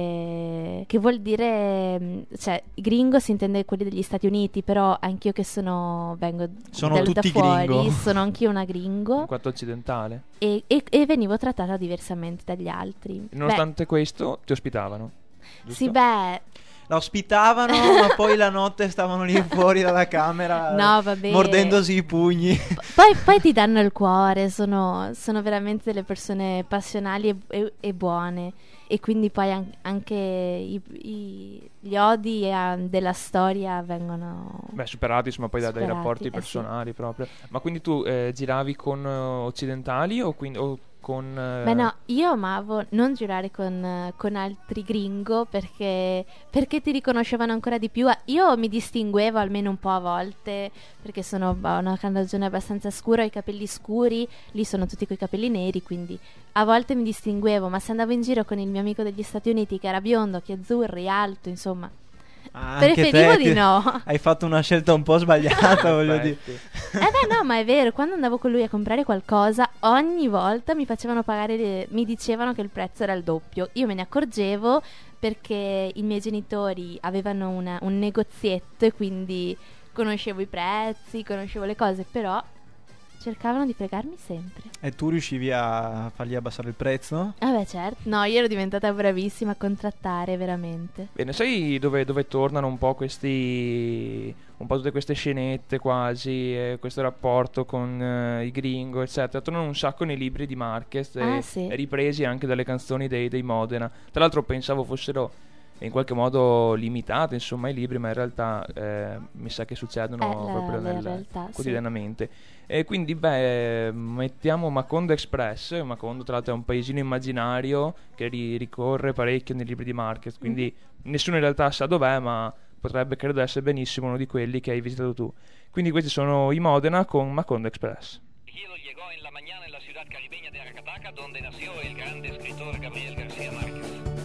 S6: che, che vuol dire, mh, cioè, gringo si intende quelli degli Stati Uniti, però anch'io che sono, vengo
S5: Sono
S6: dal- da
S5: tutti
S6: fuori,
S5: gringo.
S6: sono anch'io una
S4: In
S6: gringo
S4: quanto occidentale.
S6: e, e- e venivo trattata diversamente dagli altri.
S4: E nonostante questo ti ospitavano.
S6: Beh,
S4: Giusto?
S6: sì, beh,
S5: La ospitavano, ma poi la notte stavano lì fuori dalla camera
S6: no, vabbè.
S5: mordendosi i pugni.
S6: Poi, poi ti danno il cuore, sono, sono veramente delle persone passionali e, e- e buone. E quindi poi an- anche i- i- gli odi eh, della storia vengono...
S4: Beh, superati insomma poi da- dai
S6: Superati,
S4: rapporti
S6: eh sì.
S4: personali proprio. Ma quindi tu eh, giravi con eh, occidentali o, quindi, o con... eh,
S6: Beh no, io amavo non girare con, eh, con altri gringo perché, perché ti riconoscevano ancora di più. Io mi distinguevo almeno un po' a volte perché sono ho una carnagione abbastanza scura, ho i capelli scuri, lì sono tutti coi capelli neri, quindi a volte mi distinguevo, ma se andavo in giro con il mio amico degli Stati Uniti che era biondo, occhi azzurri, alto, insomma,
S5: Ah, anche
S6: preferivo
S5: te
S6: di
S5: ti-
S6: no.
S5: Hai fatto una scelta un po' sbagliata, voglio dire.
S4: aspetti.
S6: Eh beh no, ma è vero, quando andavo con lui a comprare qualcosa, ogni volta mi facevano pagare, le- mi dicevano che il prezzo era il doppio. Io me ne accorgevo perché i miei genitori avevano una- un negozietto e quindi conoscevo i prezzi, conoscevo le cose, però cercavano di fregarmi sempre.
S5: E tu riuscivi a fargli abbassare il prezzo?
S6: Vabbè certo, no, io ero diventata bravissima a contrattare veramente.
S4: Bene, sai dove, dove tornano un po' questi... un po' tutte queste scenette quasi, eh, questo rapporto con eh, i gringo, eccetera. Tornano un sacco nei libri di Marquez
S6: Ah,
S4: e,
S6: sì.
S4: e ripresi anche dalle canzoni dei, dei Modena. Tra l'altro pensavo fossero in qualche modo limitate, insomma, i libri, ma in realtà eh, mi sa che succedono
S6: Eh, la-
S4: proprio
S6: la
S4: nel,
S6: realtà, sì.
S4: quotidianamente. E quindi, beh, mettiamo Macondo Express. Macondo, tra l'altro, è un paesino immaginario che ri- ricorre parecchio nei libri di Marquez, quindi nessuno in realtà sa dov'è, ma potrebbe, credo, essere benissimo uno di quelli che hai visitato tu. Quindi questi sono i Modena con Macondo Express.
S10: Guido llegó en la mañana en la ciudad caribeña de Aracataca, donde nació el grande escritor Gabriel García Márquez.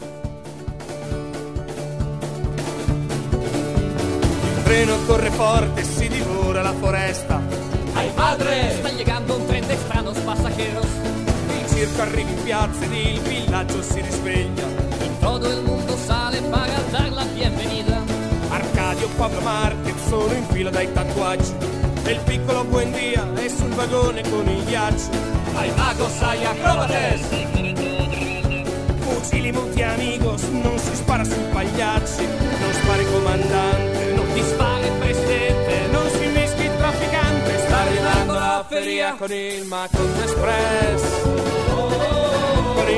S3: Il treno corre forte, si divora la foresta.
S10: ¡Ay, padre! Está llegando un tren de extraños pasajeros.
S3: Il circo arriva in piazza ed il villaggio si risveglia.
S10: Todo el mundo sale para dar la bienvenida.
S3: Arcadio, Pablo Marquez sono in fila dai tatuaggi. E il piccolo Buendia è sul vagone con il ghiaccio.
S10: ¡Ay, magos, hay acróbates!
S3: Fucili molti amigos, non si spara sui pagliacci. Non spari comandante, non
S10: Dispare, presidente.
S3: non si mischi il trafficante. Sta arrivando la feria con il Macondo Express. Con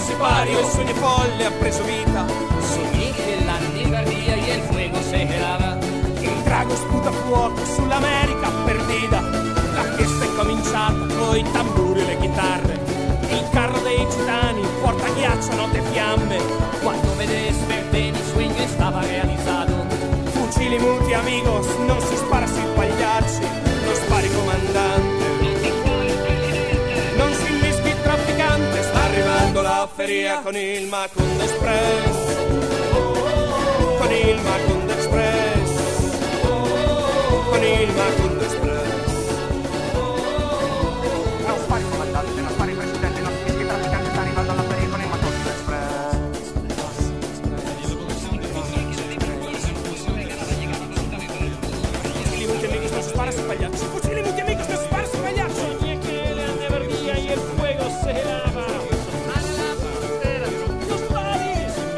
S11: sipario, el sueño folle ha preso vita.
S7: Soñé que la nevaría y el fuego se helaba.
S11: Un drago sputa fuoco sull'America perdita. La fiesta è cominciata coi tamburi e le chitarre. Il carro dei gitani porta ghiaccio, notte e fiamme.
S7: Cuando me desperté mi sueño estaba realizado.
S11: Fucili muti amigos, non si spara sui pagliacci. Non spari comandante, non si inneschi il trafficante. Sta arrivando la feria con il Macondo Express. Con il Macondo Express. Con il Macondo Express.
S10: Non spari comandante, non spari presidente, non si fischi trafficante. Sta arrivando la feria con il Macondo Express.
S11: Fucili muti amigos, non si spara sui pagliacci. Fucili muti amigos, non si spara sui pagliacci. Soñé que la nevaría y el fuego se helaba. Non spari!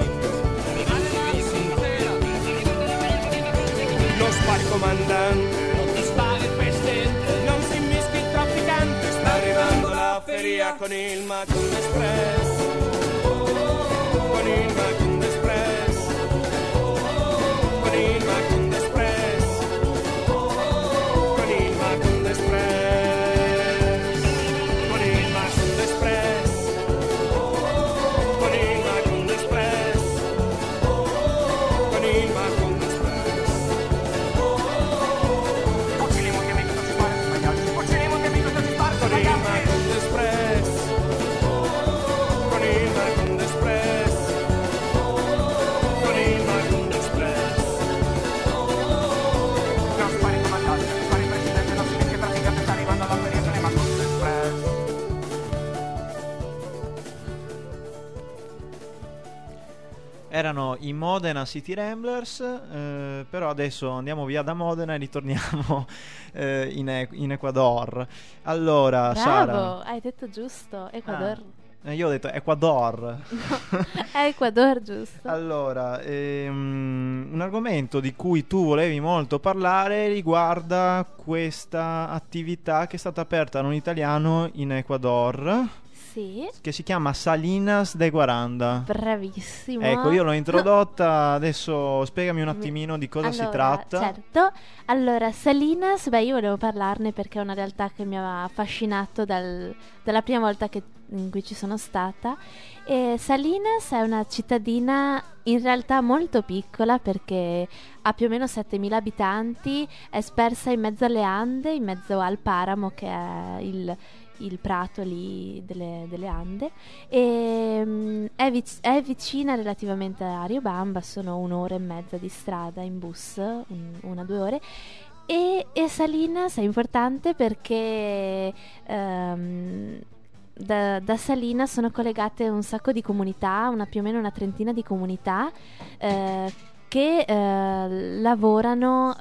S11: Non spari comandante,
S7: Non dispare presidente.
S11: non si inneschi il trafficante. Sta arrivando la feria con il Macondo Express. Con il Macondo Express. Con il Macondo Express. Con il Macondo Express. Con il Macondo Express. Con il Macondo Express. Con il Macondo Express.
S10: Fucili muti amigos, non si spara sui pagliacci. Fucili muti amigos, non si spara sui
S11: Con il
S10: pagliacci.
S11: Macondo Express. Con il Macondo Express. Con il Macondo Express.
S10: Non spari comandante, non spari presidente, non si fischi trafficante. Sta arrivando la feria con il Macondo Express.
S5: Erano i Modena City Ramblers, eh, però adesso andiamo via da Modena e ritorniamo eh, in, E- in Ecuador. Allora,
S6: Bravo,
S5: Sara,
S6: hai detto giusto. Ecuador.
S5: eh, io ho detto Ecuador.
S6: È Ecuador, giusto.
S5: Allora, ehm, un argomento di cui tu volevi molto parlare riguarda questa attività che è stata aperta da un italiano in Ecuador,
S6: Sì,
S5: che si chiama Salinas de Guaranda.
S6: bravissimo.
S5: Ecco, io l'ho introdotta, adesso spiegami un attimino di cosa si
S6: Allora,
S5: tratta.
S6: Certo, allora Salinas, beh, io volevo parlarne perché è una realtà che mi aveva affascinato dal- dalla prima volta che- in cui ci sono stata. E Salinas è una cittadina in realtà molto piccola perché ha più o meno settemila abitanti, è spersa in mezzo alle Ande, in mezzo al Paramo, che è il il prato lì delle, delle Ande, e mm, è, vic- è vicina relativamente a Riobamba, sono un'ora e mezza di strada in bus, un- una o due ore. E, e Salinas è importante perché ehm, da, da Salinas sono collegate un sacco di comunità, una, più o meno una trentina di comunità eh, che eh, lavorano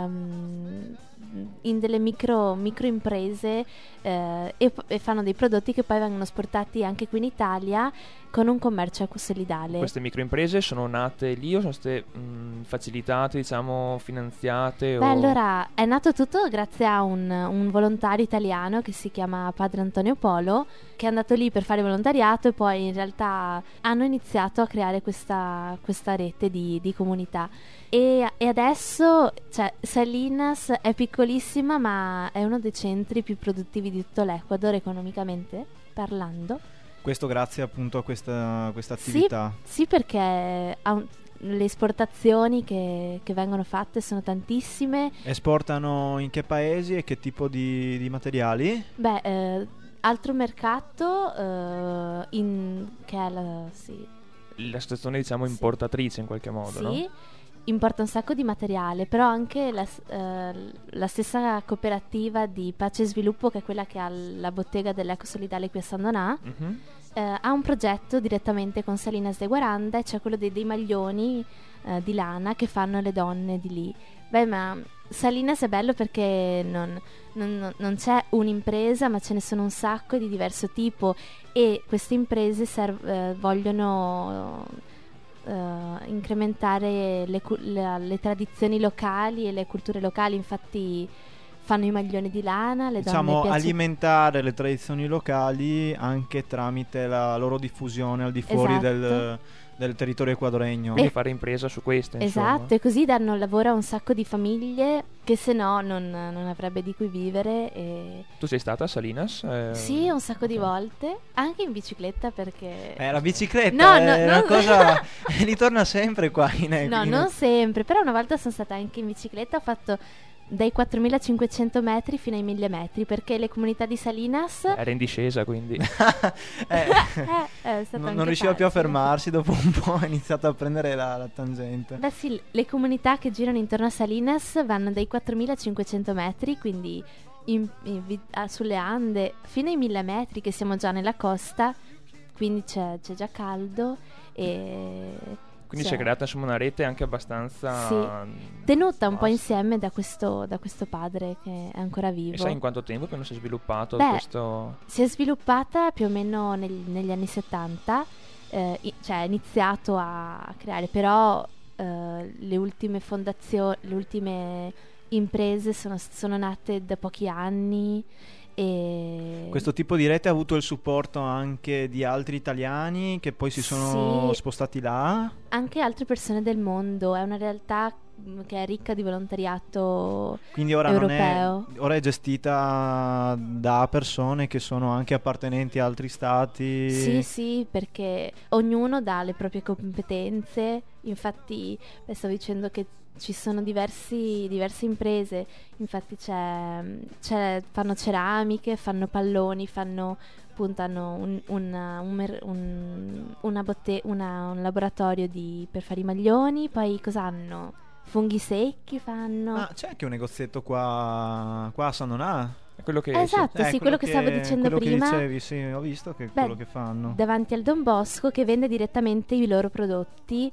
S6: ehm, in delle micro, micro imprese eh, e, e fanno dei prodotti che poi vengono esportati anche qui in Italia con un commercio ecosolidale.
S4: Queste microimprese sono nate lì o sono state mh, facilitate, diciamo, finanziate?
S6: Beh,
S4: o...
S6: allora è nato tutto grazie a un, un volontario italiano che si chiama Padre Antonio Polo, che è andato lì per fare volontariato e poi in realtà hanno iniziato a creare questa, questa rete di, di comunità. E, e adesso, cioè, Salinas è piccolissima, ma è uno dei centri più produttivi di tutto l'Ecuador, economicamente parlando.
S5: Questo grazie appunto a questa, questa attività.
S6: Sì, sì, perché ha un- le esportazioni che, che vengono fatte sono tantissime.
S5: Esportano in che paesi e che tipo di, di materiali?
S6: Beh, eh, altro mercato eh, in, che è la, sì,
S4: La situazione, diciamo, importatrice in qualche modo, no?
S6: sì, importa un sacco di materiale, però anche la, s- eh, la stessa cooperativa di Pace e Sviluppo, che è quella che ha la bottega dell'Ecosolidale qui a San Donà,
S4: Mhm.
S6: eh, ha un progetto direttamente con Salinas de Guaranda, e c'è quello dei, dei maglioni eh, di lana che fanno le donne di lì. Beh, ma Salinas è bello perché non, non- non- non c'è un'impresa, ma ce ne sono un sacco di diverso tipo, e queste imprese serv- eh, vogliono eh, incrementare le, cu- la- le tradizioni locali e le culture locali. Infatti fanno i maglioni di lana, le
S5: Diciamo
S6: donne piace...
S5: alimentare le tradizioni locali anche tramite la loro diffusione al di fuori
S6: Esatto.
S5: del, del territorio equadoregno.
S4: Quindi
S6: E-
S4: fare impresa su queste, insomma.
S6: Esatto, e così danno lavoro a un sacco di famiglie che se no non, non avrebbe di cui vivere. E...
S4: Tu sei stata a Salinas? Eh,
S6: Sì, un sacco di volte, anche in bicicletta perché...
S5: Eh, la bicicletta
S6: No,
S5: è
S6: no,
S5: una
S6: no.
S5: cosa ritorna sempre qua in
S6: No,
S5: in-
S6: non sempre, però una volta sono stata anche in bicicletta, ho fatto dai quattromilacinquecento metri fino ai mille metri perché le comunità di Salinas...
S4: Era in discesa, quindi.
S5: Eh,
S6: Eh, è stato
S5: non,
S6: anche
S5: non riusciva più a
S6: facile.
S5: fermarsi, dopo un po' ha iniziato a prendere la, la tangente.
S6: Beh sì, le comunità che girano intorno a Salinas vanno dai quattromilacinquecento metri, quindi in- in vi- ah, sulle Ande, fino ai mille metri che siamo già nella costa, quindi c'è, c'è già caldo e...
S4: Quindi si è
S6: c'è-
S4: creata insomma una rete anche abbastanza.
S6: Sì. tenuta un po'
S4: vasta.
S6: insieme da questo, da questo padre che è ancora vivo.
S4: E sai in quanto tempo che non si è sviluppato
S6: Beh,
S4: questo.
S6: Si è sviluppata più o meno nel- negli anni settanta, eh, i- cioè ha iniziato a, a creare, però eh, le ultime fondazioni, le ultime imprese sono, sono nate da pochi anni e...
S5: Questo tipo di rete ha avuto il supporto anche di altri italiani che poi si sono
S6: Sì.
S5: spostati là.
S6: Anche altre persone del mondo, è una realtà mh, che è ricca di volontariato
S5: Quindi ora, non è,
S6: europeo.
S5: ora è gestita da persone che sono anche appartenenti a altri stati.
S6: Sì, sì, perché ognuno dà le proprie competenze. Infatti, beh, stavo dicendo che ci sono diversi, diverse imprese. Infatti, c'è, c'è- fanno ceramiche, fanno palloni, fanno appunto hanno un, una- un mer- un- una botte- una- un laboratorio di- per fare i maglioni. Poi cosa hanno? Funghi secchi fanno.
S5: Ah, c'è anche un negozietto qua, qua a San Donà.
S4: È quello che.
S6: Esatto,
S5: Eh,
S6: sì, quello che stavo dicendo
S5: quello
S6: prima.
S5: Che dicevi, sì, ho visto che è
S6: Beh,
S5: quello che fanno.
S6: davanti al Don Bosco, che vende direttamente i loro prodotti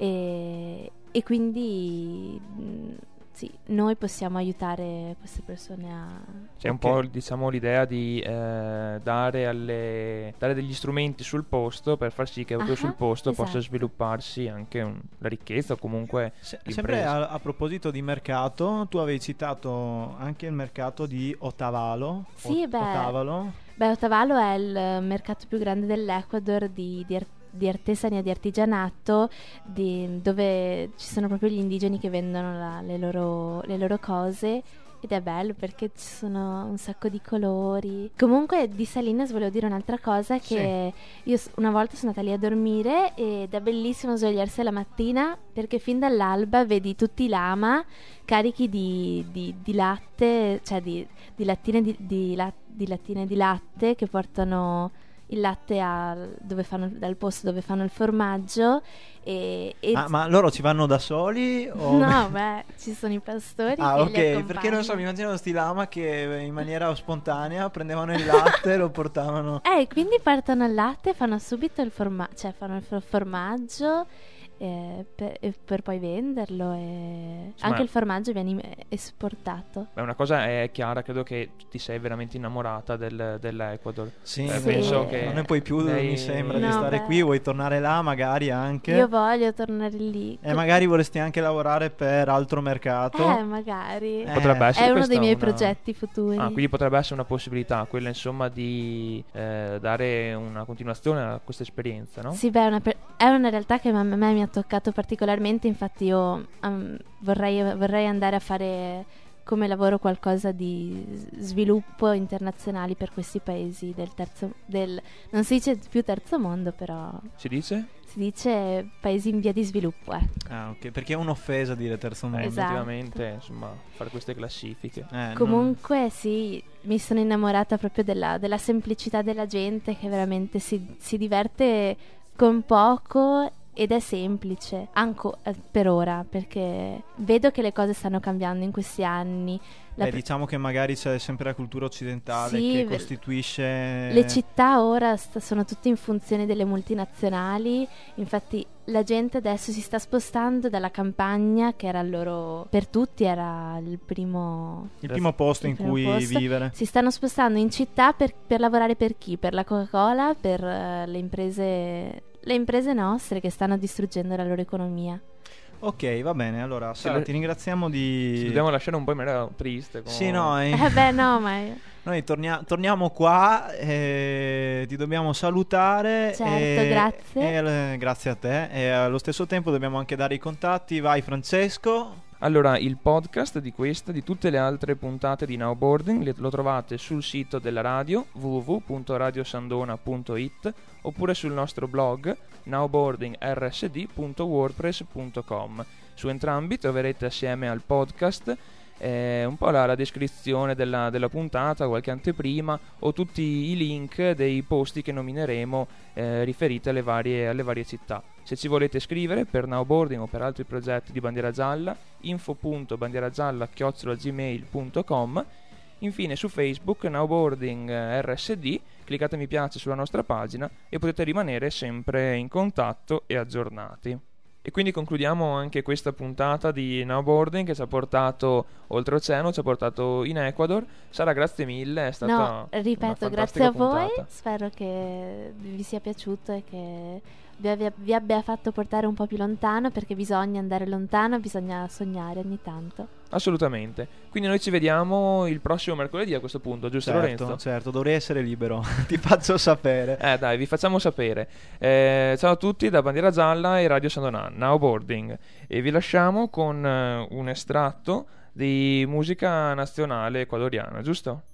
S6: e, e quindi mh, sì, noi possiamo aiutare queste persone a...
S4: C'è un
S5: Ok.
S4: po' diciamo l'idea di eh, dare, alle, dare degli strumenti sul posto per far sì che proprio
S6: Ah,
S4: sul posto possa
S6: esatto.
S4: svilupparsi anche un- la ricchezza o comunque
S5: Se-
S4: l'impresa.
S5: sempre a, a proposito di mercato, tu avevi citato anche il mercato di Otavalo.
S6: Sì,
S5: Ot-
S6: beh.
S5: Otavalo.
S6: Beh, Otavalo è il mercato più grande dell'Ecuador di, di, ar- di artesania, di artigianato, di- dove ci sono proprio gli indigeni che vendono la- le, loro, le loro cose. Ed è bello perché ci sono un sacco di colori. Comunque di Salinas volevo dire un'altra cosa, che io s- una volta sono andata lì a dormire ed è bellissimo svegliarsi la mattina perché fin dall'alba vedi tutti i lama carichi di, di- di latte, cioè di, di lattine di, di la- di lattine di latte che portano il latte al- dove fanno, dal posto dove fanno il formaggio e, e
S5: Ah, ma loro ci vanno da soli? O...
S6: no, beh, ci sono i pastori
S5: Ah,
S6: che li
S5: ok, perché non
S6: accompagnano.
S5: so, mi immagino sti lama che in maniera spontanea prendevano il latte e lo portavano.
S6: Eh, quindi partono al latte, fanno subito il formaggio, cioè fanno il for- formaggio eh, per, e per poi venderlo e
S4: Sì,
S6: anche
S4: ma-
S6: il formaggio viene im- esportato.
S4: Beh, una cosa è chiara, credo che ti sei veramente innamorata del, dell'Ecuador.
S5: Sì,
S4: Eh,
S6: Sì.
S4: penso che
S5: non ne puoi più,
S4: lei-
S5: mi sembra, di
S6: No,
S5: stare
S6: beh.
S5: qui. Vuoi tornare là, magari anche.
S6: Io voglio tornare lì.
S5: E magari vorresti anche lavorare per altro mercato.
S6: Eh, magari.
S5: Eh,
S4: Potrebbe essere
S6: È uno
S4: questa
S6: dei miei
S4: una-
S6: progetti futuri.
S4: Ah, quindi potrebbe essere una possibilità, quella insomma di eh, dare una continuazione a questa esperienza, no?
S6: Sì, beh, è una, per- è una realtà che a me mi ha toccato particolarmente, infatti io um, vorrei, vorrei andare a fare come lavoro qualcosa di s- sviluppo internazionali per questi paesi del terzo, del, non si dice più terzo mondo, però
S4: Si dice?
S6: si dice paesi in via di sviluppo, ecco.
S5: Ah, ok, perché è un'offesa dire terzo mondo.
S4: Eh,
S6: Esatto.
S4: effettivamente, insomma, fare queste classifiche.
S5: Eh, non-
S6: Comunque sì, mi sono innamorata proprio della, della semplicità della gente che veramente si, si diverte con poco ed è semplice, anche eh, per ora, perché vedo che le cose stanno cambiando in questi anni. La
S5: Beh,
S6: pr-
S5: diciamo che magari c'è sempre la cultura occidentale
S6: Sì,
S5: che
S6: ve-
S5: costituisce
S6: Le città ora sta- sono tutte in funzione delle multinazionali, infatti la gente adesso si sta spostando dalla campagna, che era il loro, per tutti era il primo,
S5: il primo posto
S6: il
S5: in
S6: primo
S5: cui
S6: posto.
S5: vivere.
S6: Si stanno spostando in città per, per lavorare per chi? Per la Coca-Cola, per eh, le imprese, le imprese nostre che stanno distruggendo la loro economia.
S5: Ok, va bene. Allora, Sara,
S4: la-
S5: ti ringraziamo di...
S4: Ci dobbiamo lasciare un po' in maniera triste.
S5: Sì, no, eh,
S6: Eh beh, no, ma...
S5: noi tornia- torniamo qua, eh, ti dobbiamo salutare.
S6: Certo,
S5: e-
S6: grazie.
S5: e, eh, grazie a te. E allo stesso tempo dobbiamo anche dare i contatti. Vai, Francesco.
S4: Allora, il podcast di questa e di tutte le altre puntate di Now Boarding li- lo trovate sul sito della radio w w w punto radiosandona punto i t oppure sul nostro blog now boarding r s d punto wordpress punto com. Su entrambi troverete assieme al podcast eh, un po' la, la descrizione della, della puntata, qualche anteprima o tutti i link dei posti che nomineremo eh, riferiti alle varie, alle varie città. Se ci volete scrivere per Now Boarding o per altri progetti di Bandiera Gialla, info punto bandieragialla chiocciola gmail punto com. Infine su Facebook Now Boarding eh, R S D, cliccate mi piace sulla nostra pagina e potete rimanere sempre in contatto e aggiornati. E quindi concludiamo anche questa puntata di Now Boarding che ci ha portato oltreoceano, ci ha portato in Ecuador. Sara, grazie mille, è stata
S6: No,
S4: una
S6: ripeto,
S4: fantastica
S6: grazie a voi.
S4: puntata.
S6: Spero che vi sia piaciuto e che vi abbia, vi abbia fatto portare un po' più lontano, perché bisogna andare lontano, bisogna sognare ogni tanto.
S4: Assolutamente. Quindi noi ci vediamo il prossimo mercoledì a questo punto, giusto
S5: Certo,
S4: Lorenzo?
S5: certo, dovrei essere libero. Ti faccio sapere.
S4: Eh dai, vi facciamo sapere. Eh, ciao a tutti da Bandiera Gialla e Radio Sandonan, Now Boarding. E vi lasciamo con eh, un estratto di musica nazionale ecuadoriana, giusto?